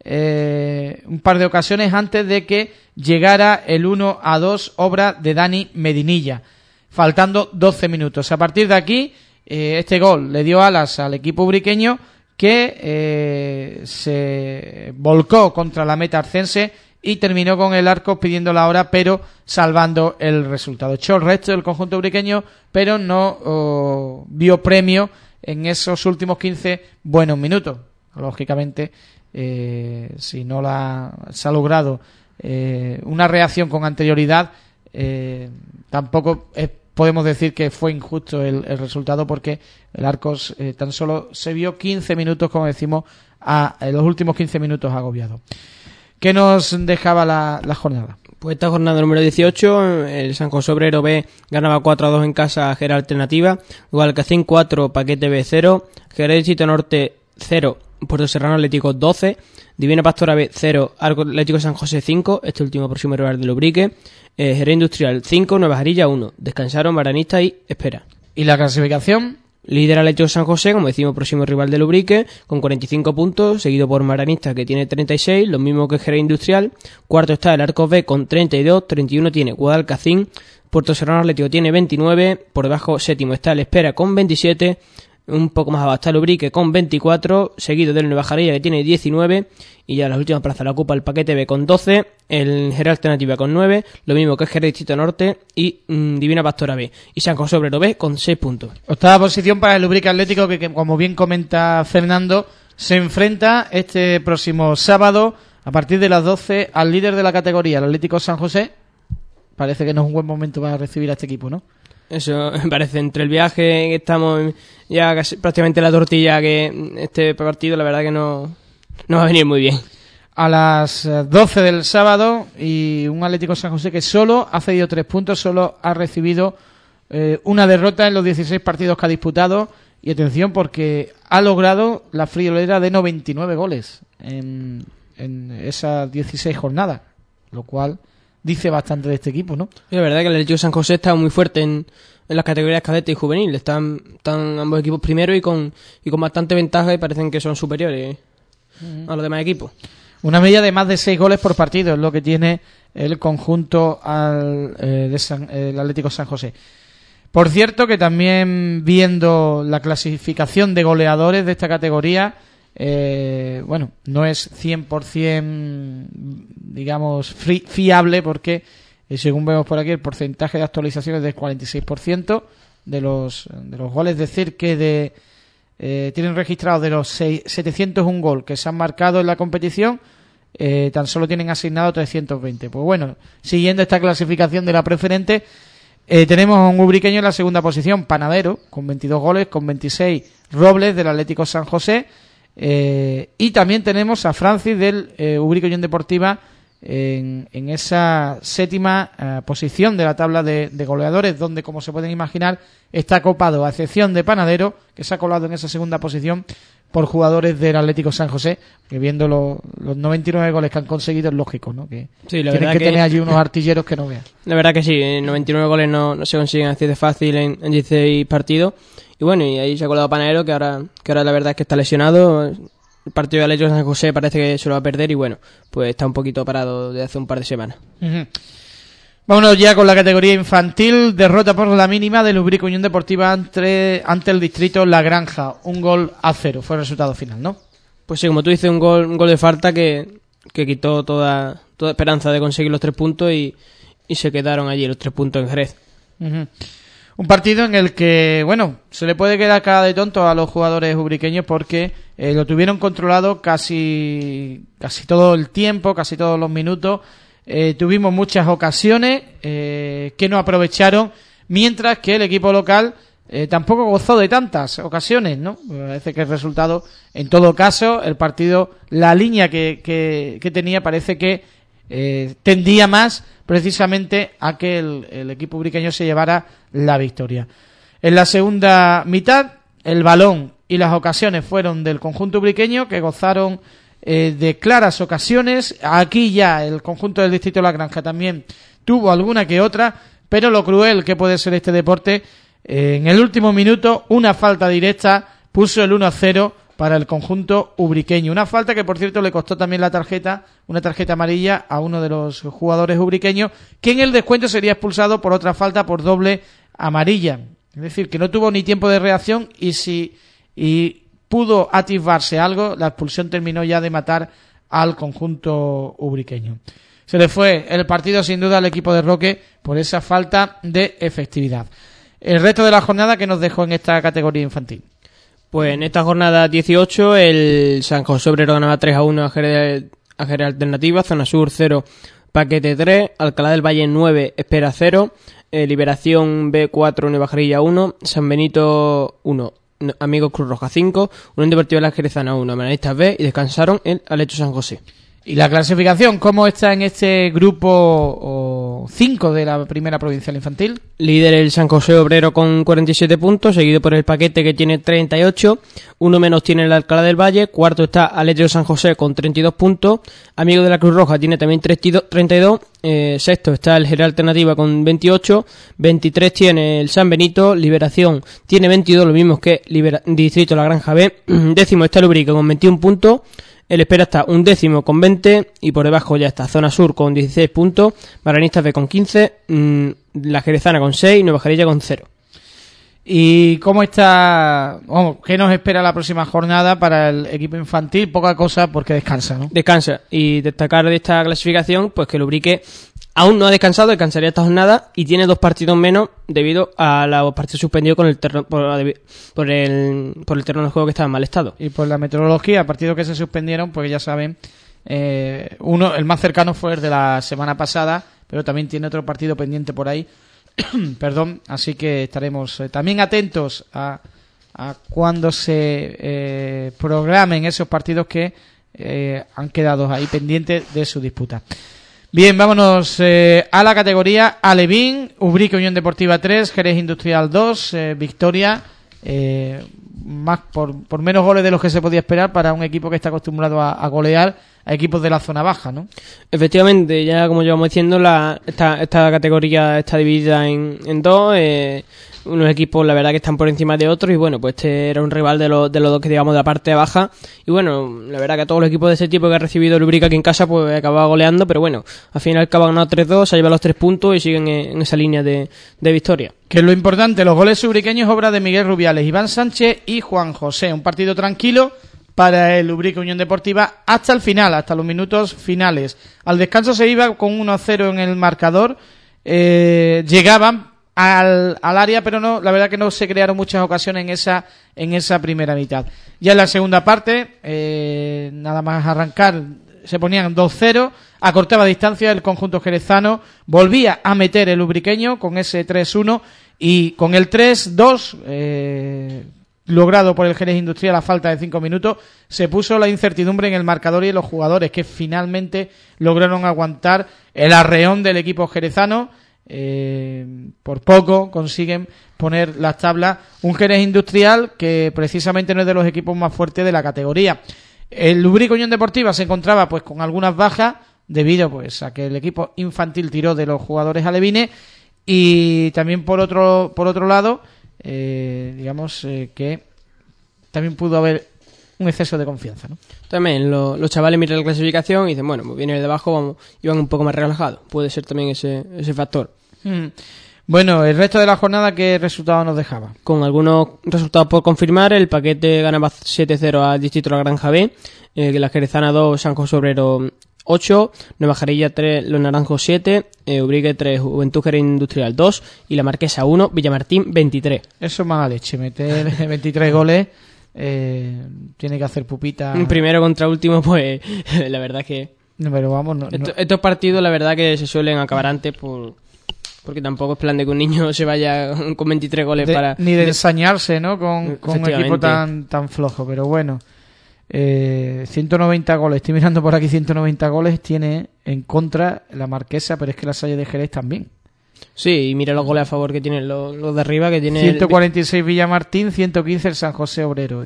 un par de ocasiones antes de que llegara el 1-2, obra de Dani Medinilla, faltando 12 minutos. A partir de aquí, este gol le dio alas al equipo ubriqueño, que se volcó contra la meta arcense y terminó con el Arcos pidiendo la hora, pero salvando el resultado. Echó el resto del conjunto ubriqueño, pero no vio premio en esos últimos 15 buenos minutos. Lógicamente, si no se ha logrado una reacción con anterioridad, tampoco podemos decir que fue injusto el resultado, porque el Arcos tan solo se vio 15 minutos, como decimos, en los últimos 15 minutos agobiado. ¿Qué nos dejaba la jornada? Pues esta jornada número 18, el San José Obrero B ganaba 4-2 en casa a Gera Alternativa, Guadalcacín 4, Paquete B 0, Jerez Chito Norte 0, Puerto Serrano Atlético 12, Divina Pastora B 0, Arco Atlético San José 5, este último próximo rival del Ubrique, Jerez Industrial 5, Nueva Jarilla 1, descansaron Maranista y Espera. ¿Y la clasificación? Líder Atlético San José, como decimos, próximo rival del Ubrique, con 45 puntos, seguido por Maranista, que tiene 36, lo mismo que Jerez Industrial. Cuarto está el Arcos B con 32, 31 tiene Guadalcacín, Puerto Serrano Atlético tiene 29, por debajo séptimo está el Espera con 27, un poco más abajo está el Ubrique con 24, seguido del Nueva Jarilla, que tiene 19, y ya las últimas plazas la ocupa el Paquete B con 12, el Jerez Alternativa con 9, lo mismo que Jerez Distrito Norte y Divina Pastora B, y San José Obrero B con 6 puntos. Octava posición para el Ubrique Atlético, que como bien comenta Fernando, se enfrenta este próximo sábado a partir de las 12 al líder de la categoría, el Atlético San José. Parece que no es un buen momento para recibir a este equipo, ¿no? Eso me parece, entre el viaje que estamos ya casi prácticamente la tortilla, que este partido la verdad que no va a venir muy bien. a las 12 del sábado, y un Atlético San José que solo ha cedido 3 puntos, solo ha recibido una derrota en los 16 partidos que ha disputado, y atención porque ha logrado la friolera de 99 goles en esas 16 jornadas, lo cual dice bastante de este equipo, ¿no? Y la verdad es que el Atlético San José está muy fuerte en las categorías cadete y juvenil. Están ambos equipos primero y con bastante ventaja, y parecen que son superiores a los demás equipos. Una media de más de 6 goles por partido es lo que tiene el conjunto el Atlético San José. Por cierto, que también viendo la clasificación de goleadores de esta categoría, no es 100% digamos fiable, porque según vemos por aquí el porcentaje de actualización es del 46% de los goles, es decir que tienen registrados de los 701 gol que se han marcado en la competición, tan solo tienen asignado 320. Pues bueno, siguiendo esta clasificación de la preferente, tenemos a un ubriqueño en la segunda posición, Panadero, con 22 goles, con 26 Robles del Atlético San José, y también tenemos a Francis del Ubrique Unión Deportiva en esa séptima posición de la tabla de goleadores, donde, como se pueden imaginar, está copado, a excepción de Panadero, que se ha colado en esa segunda posición, por jugadores del Atlético San José, que viendo los 99 goles que han conseguido es lógico, ¿no? Que sí, la tienen que tener allí unos artilleros que no vean. La verdad que sí, 99 goles no se consiguen así de fácil en 16 partidos. Y bueno, y ahí se ha colado Panadero, que ahora la verdad es que está lesionado. El partido de Atlético San José parece que se lo va a perder, y bueno, pues está un poquito parado desde hace un par de semanas. Uh-huh. Vámonos ya con la categoría infantil. Derrota por la mínima del Ubrique Unión Deportiva ante el distrito La Granja. 1-0 fue el resultado final, ¿no? Pues sí, como tú dices, un gol de falta que quitó toda esperanza de conseguir los 3 puntos, y se quedaron allí los 3 puntos en Jerez. Uh-huh. Un partido en el que, bueno, se le puede quedar cara de tonto a los jugadores ubriqueños, porque lo tuvieron controlado casi todo el tiempo, casi todos los minutos. Tuvimos muchas ocasiones que no aprovecharon, mientras que el equipo local tampoco gozó de tantas ocasiones, ¿no? Parece que el resultado, en todo caso, el partido, la línea que tenía, parece que tendía más precisamente a que el equipo ubriqueño se llevara la victoria. En la segunda mitad, el balón y las ocasiones fueron del conjunto ubriqueño, que gozaron de claras ocasiones. Aquí ya el conjunto del distrito de La Granja también tuvo alguna que otra, pero lo cruel que puede ser este deporte, en el último minuto una falta directa puso el 1-0 para el conjunto ubriqueño. Una falta que, por cierto, le costó también una tarjeta amarilla a uno de los jugadores ubriqueños, que en el descuento sería expulsado por otra falta por doble amarilla. Es decir, que no tuvo ni tiempo de reacción, y pudo atisbarse algo, la expulsión terminó ya de matar al conjunto ubriqueño. Se le fue el partido sin duda al equipo de Roque por esa falta de efectividad. El resto de la jornada que nos dejó en esta categoría infantil. Pues en esta jornada 18 el San José Obrero ganaba 3-1 a Jerez Alternativa, Zona Sur 0, Paquete 3, Alcalá del Valle 9, Espera 0, Liberación B4, Nueva Jarilla 1, San Benito 1, Amigos Cruz Roja 5, Unión Deportiva La Jerezana 1, Manistas B, y descansaron el Atlético San José. ¿Y la clasificación cómo está en este grupo 5 de la primera provincial infantil? Líder el San José Obrero con 47 puntos, seguido por el Paquete, que tiene 38, uno menos tiene el Alcalá del Valle, cuarto está Atlético San José con 32 puntos, Amigos de la Cruz Roja tiene también 32, sexto está el Jerez Alternativa con 28, 23 tiene el San Benito, Liberación tiene 22, lo mismo que Distrito La Granja B, décimo está el Ubrique con 21 puntos, el Espera está un décimo con 20, y por debajo ya está Zona Sur con 16 puntos, Barranistas B con 15, La Jerezana con 6, Nueva Jarilla con 0. ¿Y cómo está? ¿Qué nos espera la próxima jornada para el equipo infantil? Poca cosa, porque descansa, ¿no? Descansa, y destacar de esta clasificación pues que el Ubrique aún no ha descansado, descansaría esta jornada, y tiene 2 partidos menos debido a los partidos suspendidos con el por el terreno de juego que estaba en mal estado. Y por la meteorología, partidos que se suspendieron, pues ya saben, el más cercano fue el de la semana pasada, pero también tiene otro partido pendiente por ahí. Perdón, así que estaremos también atentos a cuando se programen esos partidos que han quedado ahí pendientes de su disputa. Bien, vámonos a la categoría Alevín, Ubrique Unión Deportiva 3, Jerez Industrial 2, victoria más por menos goles de los que se podía esperar para un equipo que está acostumbrado a golear a equipos de la zona baja, ¿no? Efectivamente, ya como llevamos diciendo, esta categoría está dividida en dos, unos equipos la verdad que están por encima de otros y bueno, pues este era un rival de los dos que digamos de la parte baja y bueno, la verdad que a todos los equipos de ese tipo que ha recibido el Ubrique aquí en casa pues acababa goleando, pero bueno, al final acaba ganando 3-2, se ha llevado los 3 puntos y siguen en esa línea de victoria. Que es lo importante, los goles ubriqueños obra de Miguel Rubiales, Iván Sánchez y Juan José, un partido tranquilo para el Ubrique Unión Deportiva hasta el final, hasta los minutos finales. Al descanso se iba con 1-0 en el marcador, llegaban al área, pero no, la verdad que no se crearon muchas ocasiones en esa primera mitad. Ya en la segunda parte, nada más arrancar, se ponían 2-0, acortaba distancia el conjunto jerezano, volvía a meter el ubriqueño con ese 3-1 y con el 3-2 logrado por el Jerez Industrial a falta de 5 minutos, se puso la incertidumbre en el marcador y en los jugadores que finalmente lograron aguantar el arreón del equipo jerezano. Por poco consiguen poner las tablas un Jerez Industrial que precisamente no es de los equipos más fuertes de la categoría. El Ubrique Unión Deportiva se encontraba pues con algunas bajas debido pues a que el equipo infantil tiró de los jugadores alevines y también por otro lado digamos que también pudo haber un exceso de confianza, ¿no? También los chavales miran la clasificación y dicen, bueno, pues viene de abajo, iban un poco más relajados. Puede ser también ese factor. Bueno, el resto de la jornada, ¿qué resultado nos dejaba? Con algunos resultados por confirmar, el Paquete ganaba 7-0 al Distrito de la Granja B, la Jerezana 2, San José Obrero 8, Nueva Jarilla 3, Los Naranjos 7, Ubrique 3, Juventud Jerez Industrial 2 y la Marquesa 1, Villamartín 23. Eso es mala leche, meter 23 goles, tiene que hacer pupita. Primero contra último, pues la verdad que... No, pero vamos, estos partidos la verdad que se suelen acabar antes porque tampoco es plan de que un niño se vaya con 23 goles ni de ensañarse, ¿no? Con un equipo tan flojo, pero bueno. 190 goles, estoy mirando por aquí, 190 goles tiene en contra la Marquesa, pero es que la Salle de Jerez también. Sí, y mira los goles a favor que tienen los de arriba, que tiene 146 Villamartín, 115 el San José Obrero,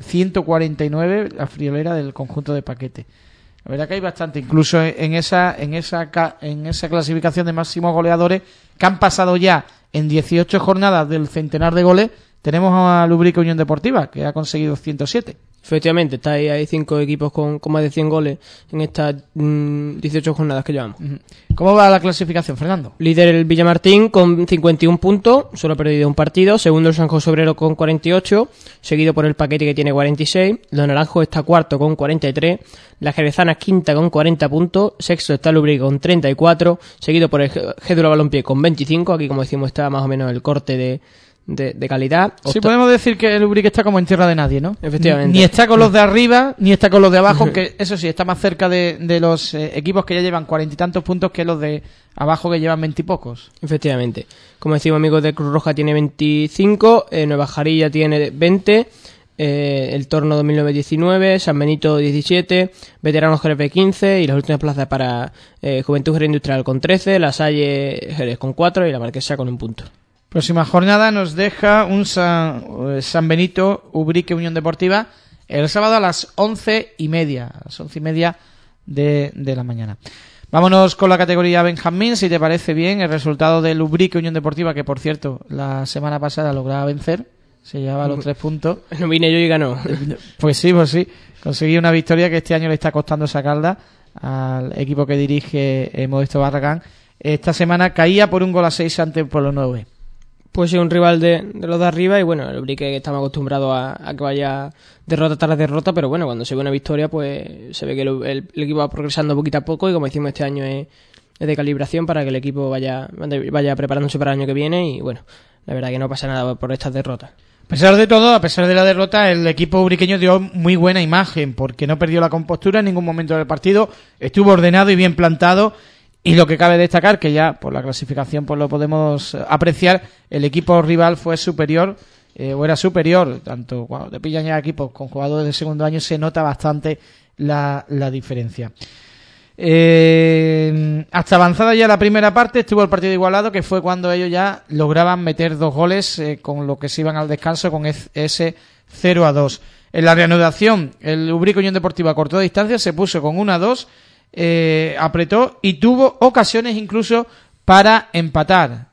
149 la friolera del conjunto de Paquete. La verdad que hay bastante, incluso en esa clasificación de máximos goleadores que han pasado ya en 18 jornadas del centenar de goles, tenemos a Ubrique Unión Deportiva, que ha conseguido 107. Efectivamente, está ahí, hay 5 equipos con más de 100 goles en estas 18 jornadas que llevamos. ¿Cómo va la clasificación, Fernando? Líder el Villamartín con 51 puntos, solo ha perdido un partido. Segundo el San José Obrero con 48, seguido por el Paquete que tiene 46. Los Naranjos está cuarto con 43. La Jerezana quinta con 40 puntos. Sexto está el Ubrique con 34, seguido por el Gédula Balompié con 25. Aquí, como decimos, está más o menos el corte de calidad. Sí, podemos decir que el Ubrique está como en tierra de nadie, ¿no? Efectivamente. Ni está con los de arriba, ni está con los de abajo, que eso sí, está más cerca de los equipos que ya llevan 40 y tantos puntos que los de abajo que llevan 20 y pocos. Efectivamente. Como decimos, amigos de Cruz Roja tiene 25, Nueva Jarilla tiene 20, el Torno 2009-19, San Benito 17, Veteranos Jerez 15 y las últimas plazas para Juventud Jerez Industrial con 13, La Salle Jerez con 4 y la Marquesa con 1 punto. Próxima jornada nos deja un San Benito Ubrique Unión Deportiva el sábado a las 11:30, a las 11:30 de la mañana. Vámonos con la categoría Benjamín, si te parece bien, el resultado del Ubrique Unión Deportiva, que por cierto la semana pasada lograba vencer, se llevaba los 3 puntos. No vine yo y ganó. Pues sí, conseguí una victoria que este año le está costando sacarla al equipo que dirige Modesto Barragán. Esta semana caía por 1-6 ante el Pueblo 9. Pues sí, un rival de los de arriba y bueno, el Ubrique que estamos acostumbrados a que vaya derrota tras derrota, pero bueno, cuando se ve una victoria pues se ve que el equipo va progresando poquito a poco y como decimos este año es de calibración para que el equipo vaya preparándose para el año que viene y bueno, la verdad que no pasa nada por estas derrotas. A pesar de todo, a pesar de la derrota, el equipo ubriqueño dio muy buena imagen porque no perdió la compostura en ningún momento del partido, estuvo ordenado y bien plantado. Y lo que cabe destacar, que ya por la clasificación pues lo podemos apreciar, el equipo rival fue superior, o era superior, tanto cuando te pillan ya equipos con jugadores de segundo año se nota bastante la diferencia. Hasta avanzada ya la primera parte estuvo el partido igualado, que fue cuando ellos ya lograban meter 2 goles, con lo que se iban al descanso con ese 0-2. En la reanudación el Ubrique Unión Deportiva cortó distancia, se puso con 1-2, apretó y tuvo ocasiones incluso para empatar,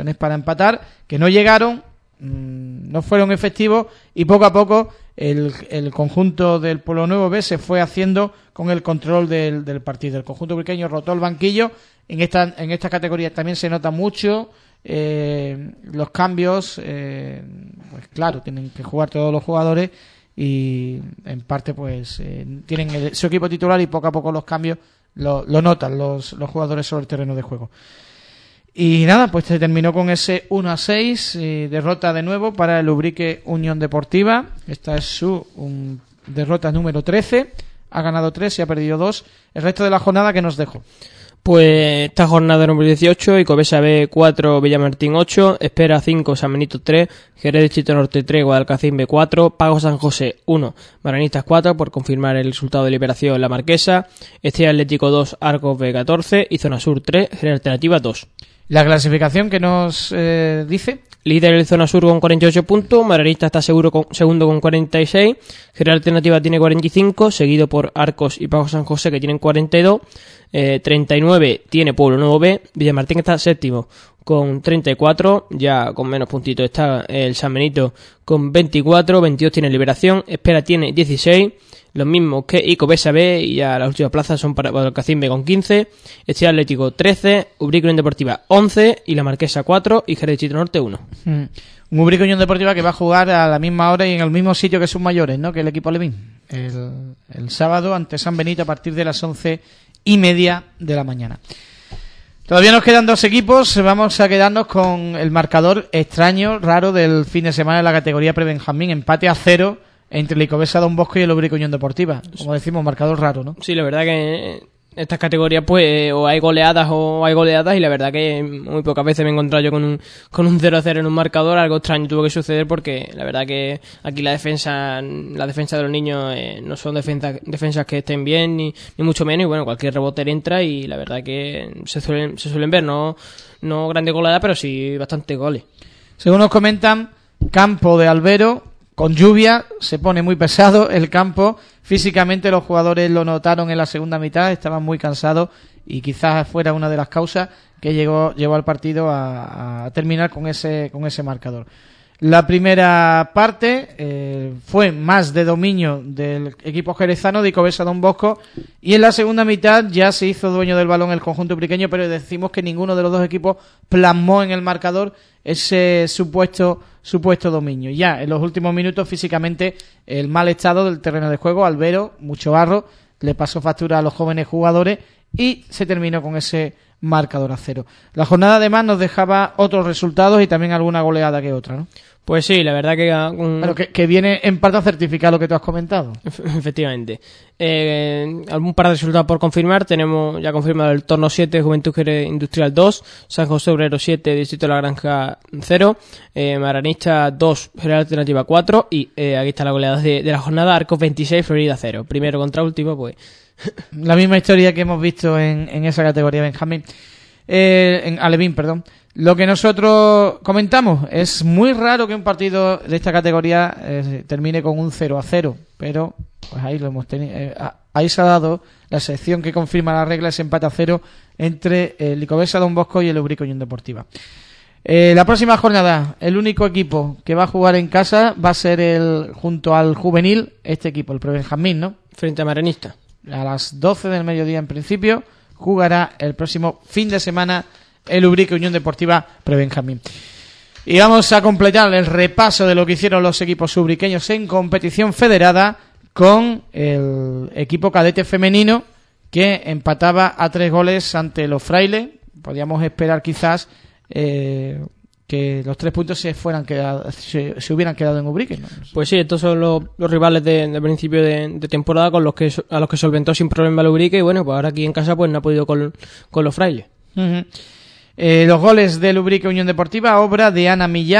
que no llegaron, no fueron efectivos, y poco a poco el conjunto del Pueblo Nuevo B se fue haciendo con el control del partido. El conjunto ubriqueño rotó el banquillo. En esta categoría también se nota mucho los cambios. Pues claro, tienen que jugar todos los jugadores y en parte pues tienen su equipo titular, y poco a poco los cambios lo notan los jugadores sobre el terreno de juego. Y nada, pues se terminó con ese 1-6, derrota de nuevo para el Ubrique Unión Deportiva. Esta es su derrota número 13. Ha ganado 3 y ha perdido 2. El resto de la jornada, ¿qué nos dejó? Pues esta jornada número 18, Icovesa B 4, Villamartín 8, Espera 5, San Benito 3, Jerez del Chisto Norte 3, Guadalcacín B 4, Pago San José 1, Maranistas 4, por confirmar el resultado de Liberación La Marquesa, Estrella Atlético 2, Arcos B 14 y Zona Sur 3, Jerez Alternativa 2. La clasificación que nos dice: líder el Zona Sur con 48 puntos, Maranista está segundo con 46, General Alternativa tiene 45, seguido por Arcos y Pago San José, que tienen 42, 39 tiene Pueblo Nuevo B, Villamartín está séptimo con 34, ya con menos puntitos está el San Benito con 24, 22 tiene Liberación, Espera tiene 16, los mismos que Icovesa B, y ya las últimas plazas son para Guadalcacín B con 15, Estrella Atlético 13, Ubrique Unión Deportiva 11 y La Marquesa 4 y Jerez del Chisto Norte 1. Un Ubrique Unión Deportiva que va a jugar a la misma hora y en el mismo sitio que sus mayores, ¿no? Que el equipo Alevín. El sábado ante San Benito a partir de las 11:30 de la mañana. Todavía nos quedan 2 equipos, vamos a quedarnos con el marcador extraño, raro del fin de semana en la categoría Prebenjamín, empate a 0 entre el Icovesa Don Bosco y el Ubrique Unión Deportiva. Como decimos, marcador raro, ¿no? Sí, la verdad que en estas categorías pues o hay goleadas, y la verdad que muy pocas veces me he encontrado yo con un 0-0 en un marcador. Algo extraño tuvo que suceder, porque la verdad que aquí la defensa de los niños no son defensas que estén bien, ni mucho menos, y bueno, cualquier rebote entra, y la verdad que se suelen ver, no grandes goleadas, pero sí bastantes goles. Según nos comentan, campo de Albero, con lluvia, se pone muy pesado el campo. Físicamente los jugadores lo notaron en la segunda mitad, estaban muy cansados, y quizás fuera una de las causas que llevó al partido a terminar con ese marcador. La primera parte fue más de dominio del equipo jerezano de Icovesa Don Bosco, y en la segunda mitad ya se hizo dueño del balón el conjunto ubriqueño, pero decimos que ninguno de los dos equipos plasmó en el marcador ese supuesto dominio. Ya en los últimos minutos, físicamente, el mal estado del terreno de juego, Albero, mucho barro, le pasó factura a los jóvenes jugadores y se terminó con ese marcador a 0. La jornada además nos dejaba otros resultados y también alguna goleada que otra, ¿no? Pues sí, la verdad que... Pero que viene en parte a certificar lo que tú has comentado. Efectivamente. Algún par de resultados por confirmar. Tenemos ya confirmado el Torno 7, Juventud Jerez Industrial 2, San José Obrero 7, Distrito de la Granja 0, Maranista 2, General Alternativa 4, y aquí está la goleada de la jornada, Arcos 26, Florida 0. Primero contra último, pues... La misma historia que hemos visto en esa categoría, Benjamín. En Alevín, perdón. Lo que nosotros comentamos, es muy raro que un partido de esta categoría termine con un 0-0, pero pues ahí lo hemos tenido. Ahí se ha dado la sección que confirma la regla, ese empate a 0 entre el Icovesa Don Bosco y el Ubrique Unión Deportiva. La próxima jornada, el único equipo que va a jugar en casa va a ser junto al juvenil, este equipo, el Prebenjamín, ¿no? Frente a Maranista. A las 12 del mediodía en principio jugará el próximo fin de semana el Ubrique Unión Deportiva Prebenjamín. Y vamos a completar el repaso de lo que hicieron los equipos ubriqueños en competición federada con el equipo cadete femenino, que empataba a 3 goles ante los Frailes. Podíamos esperar quizás que los 3 puntos se hubieran quedado en Ubrique, ¿no? Pues sí, estos son los rivales de principio de temporada a los que solventó sin problema el Ubrique, y bueno, pues ahora aquí en casa pues no ha podido con los Frailes. Uh-huh. Los goles del Ubrique Unión Deportiva, obra de Ana Millán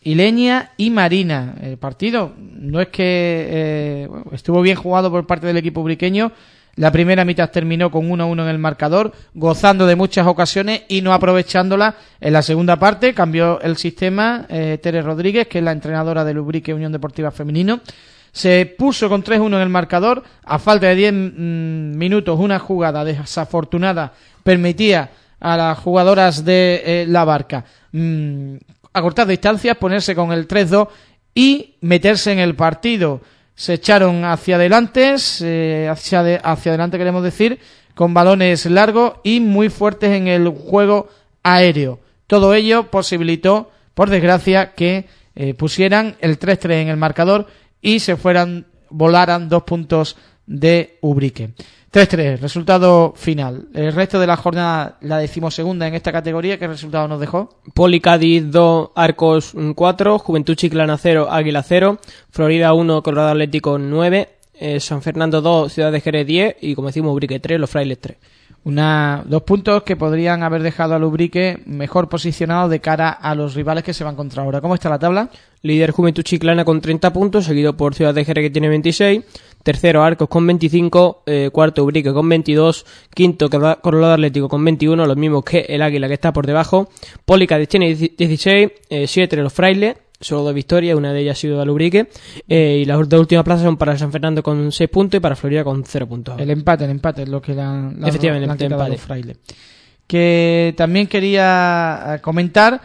Ileña y Marina. El partido no es que estuvo bien jugado por parte del equipo ubriqueño. La primera mitad terminó con 1-1 en el marcador, gozando de muchas ocasiones y no aprovechándolas. En la segunda parte cambió el sistema. Tere Rodríguez, que es la entrenadora del Ubrique Unión Deportiva Femenino, se puso con 3-1 en el marcador. A falta de 10 minutos, una jugada desafortunada permitía a las jugadoras de La Barca acortar distancias, ponerse con el 3-2 y meterse en el partido. Se echaron hacia adelante, hacia adelante queremos decir, con balones largos y muy fuertes en el juego aéreo. Todo ello posibilitó, por desgracia, que pusieran el 3-3 en el marcador y volaran 2 puntos de Ubrique. 3-3, resultado final. El resto de la jornada, la 12ª en esta categoría, ¿qué resultado nos dejó? Poli Cádiz 2, Arcos 4, Juventud Chiclana 0, Águila 0, Florida 1, Colorado Atlético 9, San Fernando 2, Ciudad de Jerez 10 y, como decimos, Ubrique 3, Los Frailes 3. 2 puntos que podrían haber dejado al Ubrique mejor posicionado de cara a los rivales que se va a encontrar ahora. ¿Cómo está la tabla? Líder Juventud Chiclana con 30 puntos, seguido por Ciudad de Jerez, que tiene 26. Tercero Arcos con 25, cuarto Ubrique con 22, quinto Colorado Atlético con 21, los mismos que el Águila, que está por debajo. Poli Cádiz tiene 16, 7 Los Frailes, solo 2 victorias, una de ellas ha sido al Ubrique, y las 2 últimas plazas son para San Fernando con 6 puntos y para Florida con 0 puntos. El empate es lo que efectivamente, han quitado a Los Frailes. Que también quería comentar,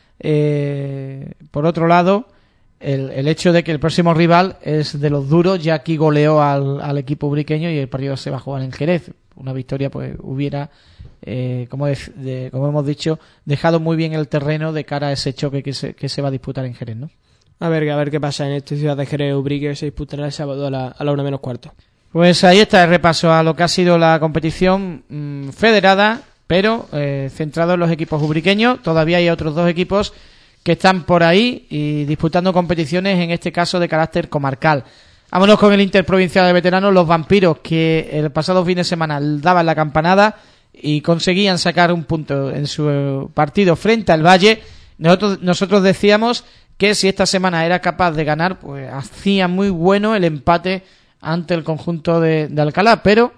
por otro lado, el hecho de que el próximo rival es de los duros. Ya aquí goleó al equipo ubriqueño y el partido se va a jugar en Jerez. Una victoria pues hubiera, como hemos dicho, dejado muy bien el terreno de cara a ese choque que se va a disputar en Jerez, ¿no? A ver qué pasa en esta Ciudad de Jerez. Ubrique se disputará el sábado a la 1:15. Pues ahí está el repaso a lo que ha sido la competición federada, pero centrado en los equipos ubriqueños. Todavía hay otros 2 equipos que están por ahí y disputando competiciones, en este caso de carácter comarcal. Vámonos con el Interprovincial de Veteranos, los Vampiros, que el pasado fin de semana daban la campanada y conseguían sacar un punto en su partido frente al Valle. Nosotros decíamos que si esta semana era capaz de ganar, pues hacía muy bueno el empate ante el conjunto de Alcalá, pero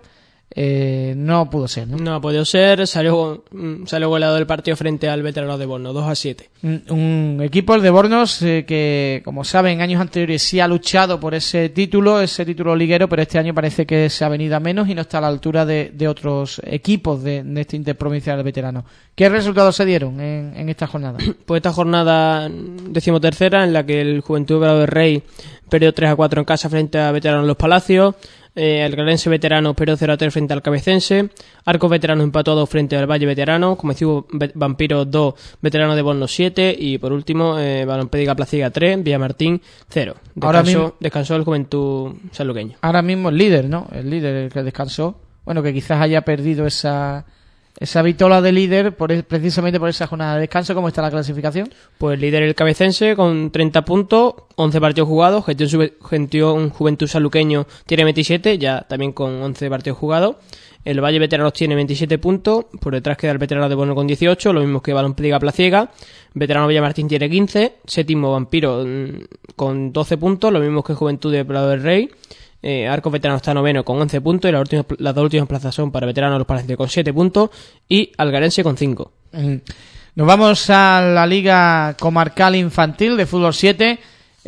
no pudo ser, ¿no? No ha podido ser, salió goleado del partido frente al Veterano de Bornos, 2-7. Un equipo, el de Bornos, que, como saben, años anteriores sí ha luchado por ese título liguero, pero este año parece que se ha venido a menos y no está a la altura de otros equipos de este Interprovincial de Veteranos. ¿Qué resultados se dieron en esta jornada? Pues esta jornada 13ª, en la que el Juventud Obrero del Rey perdió 3-4 en casa frente a Veteranos Los Palacios. El Gralense Veterano perdió 0-3 frente al Cabecense. Arcos Veterano empató 2 frente al Valle Veterano. Como decimos, Vampiros 2, Veterano de Bornos 7. Y por último, Balompédica Placiga 3, Villamartín 0. Descansó el Juventud sanluqueño. Ahora mismo el líder, ¿no? El líder que descansó. Bueno, que quizás haya perdido esa vitola de líder precisamente por esa jornada de descanso. ¿Cómo está la clasificación? Pues líder el Cabecense con 30 puntos, 11 partidos jugados. Gestión Juventud Sanluqueño tiene 27, ya también con 11 partidos jugados. El Valle Veteranos tiene 27 puntos, por detrás queda el Veterano de Borno con 18, lo mismo que Balompédica Placiega. Veterano Villamartín tiene 15, séptimo Vampiro con 12 puntos, lo mismo que Juventud de Prado del Rey. Arcos Veterano está noveno con 11 puntos y las 2 últimas plazas son para Veteranos Los Palacios con 7 puntos y Algarense con 5. Nos vamos a la Liga Comarcal Infantil de Fútbol 7.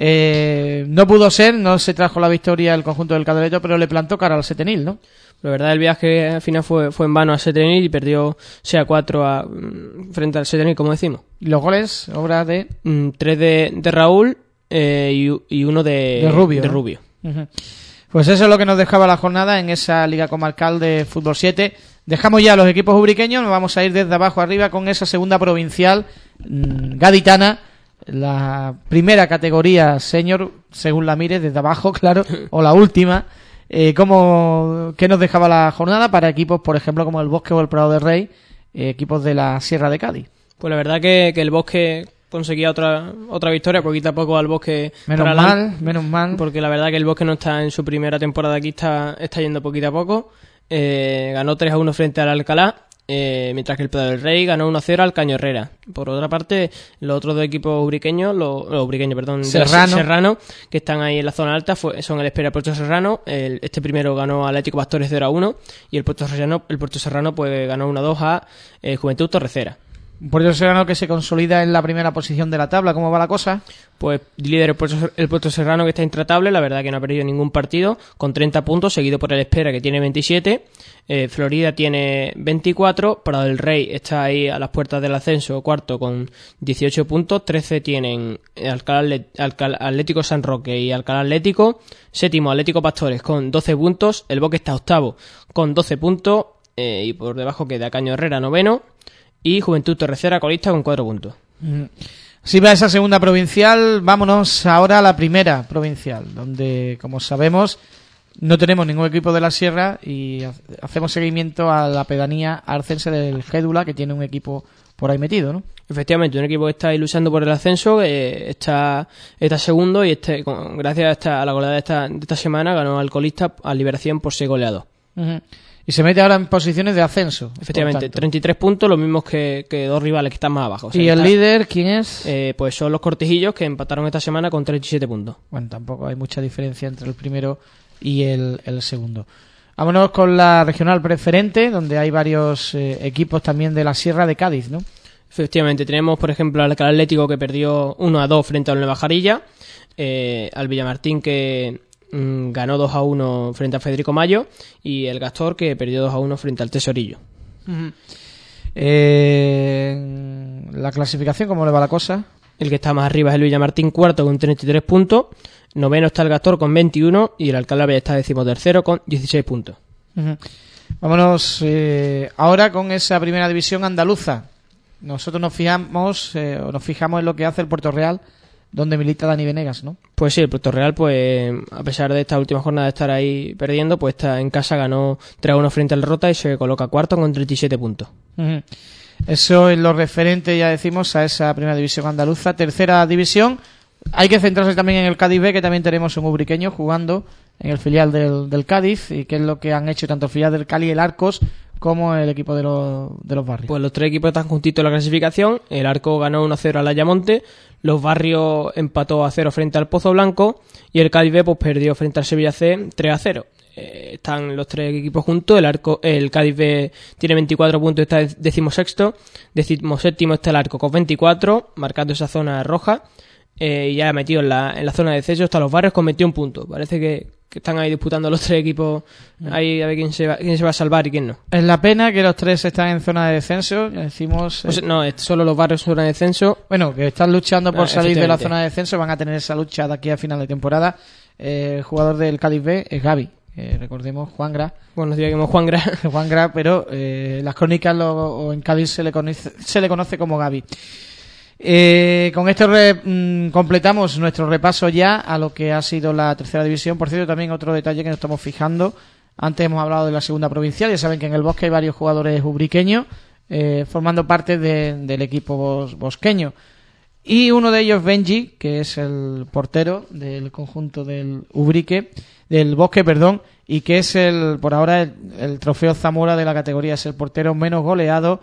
No pudo ser, no se trajo la victoria el conjunto del Cadaleto, pero le plantó cara al Setenil, ¿no? La verdad, el viaje al final fue en vano a Setenil y perdió 6-4 frente al Setenil, como decimos. ¿Y los goles? Obra de... 3 de Raúl y 1 de Rubio. ¿no? Uh-huh. Pues eso es lo que nos dejaba la jornada en esa Liga Comarcal de Fútbol 7. Dejamos ya los equipos ubriqueños, nos vamos a ir desde abajo arriba con esa segunda provincial gaditana, la primera categoría senior, según la mires, desde abajo, claro, o la última. ¿Qué nos dejaba la jornada para equipos, por ejemplo, como el Bosque o el Prado del Rey, equipos de la Sierra de Cádiz? Pues la verdad que el Bosque conseguía otra victoria, poquito a poco al Bosque. Menos mal. Porque la verdad que el Bosque no está en su primera temporada aquí, está yendo poquito a poco. Ganó 3-1 frente al Alcalá. mientras que el Prado del Rey ganó 1-0 al Caño Herrera. Por otra parte, los otros dos equipos Serrano, que están ahí en la zona alta, son el Espera Puerto Serrano. Este primero ganó Atlético Pastores 0-1 y el Puerto Serrano pues ganó 1-2 a Juventud Torrecera. Puerto Serrano que se consolida en la primera posición de la tabla. ¿Cómo va la cosa? Pues líder el Puerto Serrano, que está intratable, la verdad que no ha perdido ningún partido, con 30 puntos, seguido por el Espera, que tiene 27, Florida tiene 24, Prado del Rey está ahí a las puertas del ascenso, cuarto con 18 puntos, 13 tienen Atlético San Roque y Alcalá Atlético, séptimo Atlético Pastores con 12 puntos, el Boque está octavo con 12 puntos, y por debajo queda Caño Herrera noveno, y Juventud Torrecera colista con 4 puntos. Si va esa segunda provincial, vámonos ahora a la primera provincial, donde, como sabemos, no tenemos ningún equipo de la Sierra y hacemos seguimiento a la pedanía arcense del Gédula, que tiene un equipo por ahí metido, ¿no? Efectivamente, un equipo que está ahí luchando por el ascenso, está segundo y gracias a la goleada de esta semana ganó al colista al Liberación por 6 goleados. Y se mete ahora en posiciones de ascenso. Efectivamente, 33 puntos, los mismos que dos rivales que están más abajo. O sea, ¿y el líder quién es? Pues son los Cortijillos, que empataron esta semana con 37 puntos. Bueno, tampoco hay mucha diferencia entre el primero y el segundo. Vámonos con la regional preferente, donde hay varios equipos también de la Sierra de Cádiz, ¿no? Efectivamente, tenemos por ejemplo al Alcalá Atlético, que perdió 1-2 frente al Nueva Jarilla, al Villamartín, que ganó 2-1 frente a Federico Mayo, y el Gastor, que perdió 2-1 frente al Tesorillo. La clasificación, ¿cómo le va la cosa? El que está más arriba es el Villamartín, cuarto con 33 puntos, noveno está el Gastor con 21 y el Alcalá está decimotercero con 16 puntos. Vámonos ahora con esa primera división andaluza. Nosotros nos fijamos en lo que hace el Puerto Real, donde milita Dani Venegas, ¿no? Pues sí, el Puerto Real, pues a pesar de esta última jornada de estar ahí perdiendo, pues está en casa, ganó 3-1 frente al Rota y se coloca cuarto con 37 puntos. Eso es lo referente, ya decimos, a esa primera división andaluza. Tercera división, hay que centrarse también en el Cádiz B, que también tenemos un ubriqueño jugando en el filial del Cádiz, y que es lo que han hecho tanto el filial del Cali, el Arcos, como el equipo de los Barrios. Pues los tres equipos están juntitos en la clasificación. El Arco ganó 1-0 al Ayamonte, los Barrios empató a 0 frente al Pozo Blanco y el Cádiz B pues perdió frente al Sevilla C 3-0. Están los tres equipos juntos. El Cádiz B tiene 24 puntos, está decimosexto. Decimoséptimo está el Arco con 24, marcando esa zona roja. Y ya metido en la zona de descenso están los Barrios con 21 puntos. Parece que están ahí disputando los tres equipos ahí a ver quién se va a salvar y quién no. Es la pena que los tres están en zona de descenso, decimos... Pues no, solo los Barrios en zona de descenso. Bueno, que están luchando por salir de la zona de descenso, van a tener esa lucha de aquí a final de temporada. El jugador del Cádiz B es Gaby, recordemos, Juangra. Bueno, digamos Juangra. Juangra, pero las crónicas o en Cádiz se le conoce como Gaby. Con esto completamos nuestro repaso ya a lo que ha sido la tercera división. Por cierto, también otro detalle que nos estamos fijando, antes hemos hablado de la segunda provincial, ya saben que en el Bosque hay varios jugadores ubriqueños formando parte del equipo bosqueño, y uno de ellos Benji, que es el portero del conjunto del Bosque, y que es por ahora el trofeo Zamora de la categoría, es el portero menos goleado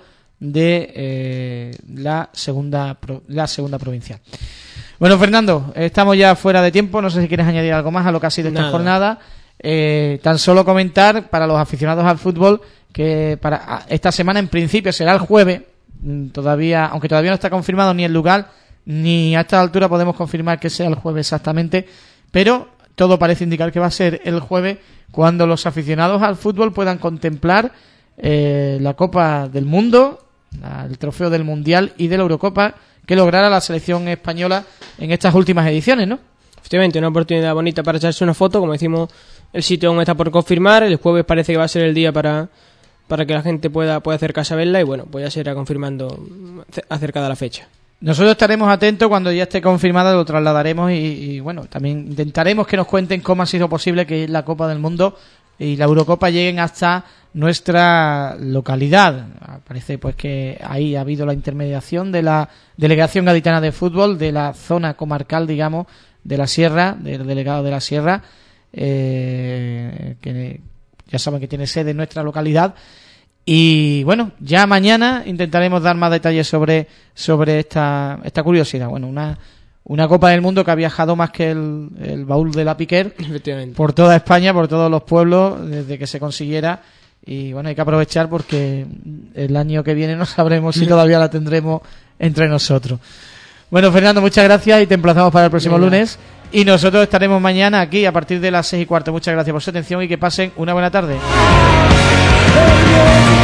de la segunda provincial. Bueno, Fernando, estamos ya fuera de tiempo, no sé si quieres añadir algo más a lo que ha sido esta jornada. Tan solo comentar para los aficionados al fútbol que para esta semana en principio será el jueves, aunque todavía no está confirmado ni el lugar ni a esta altura podemos confirmar que sea el jueves exactamente, pero todo parece indicar que va a ser el jueves, cuando los aficionados al fútbol puedan contemplar la Copa del Mundo, el trofeo del Mundial y de la Eurocopa que lograra la selección española en estas últimas ediciones, ¿no? Efectivamente, una oportunidad bonita para echarse una foto. Como decimos, el sitio aún está por confirmar. El jueves parece que va a ser el día para que la gente pueda acercarse a verla, y bueno, pues ya se irá confirmando acercada la fecha. Nosotros estaremos atentos, cuando ya esté confirmada lo trasladaremos y bueno, también intentaremos que nos cuenten cómo ha sido posible que la Copa del Mundo y la Eurocopa lleguen hasta nuestra localidad. Parece pues que ahí ha habido la intermediación de la Delegación Gaditana de Fútbol, de la zona comarcal, digamos, de la Sierra, del delegado de la Sierra, que ya saben que tiene sede en nuestra localidad, Y bueno, ya mañana intentaremos dar más detalles sobre esta curiosidad. Bueno, una Copa del Mundo que ha viajado más que el baúl de la Piquer por toda España, por todos los pueblos, desde que se consiguiera. Y bueno, hay que aprovechar porque el año que viene no sabremos si todavía la tendremos entre nosotros. Bueno, Fernando, muchas gracias y te emplazamos para el próximo lunes. Y nosotros estaremos mañana aquí a partir de las 6:15. Muchas gracias por su atención y que pasen una buena tarde.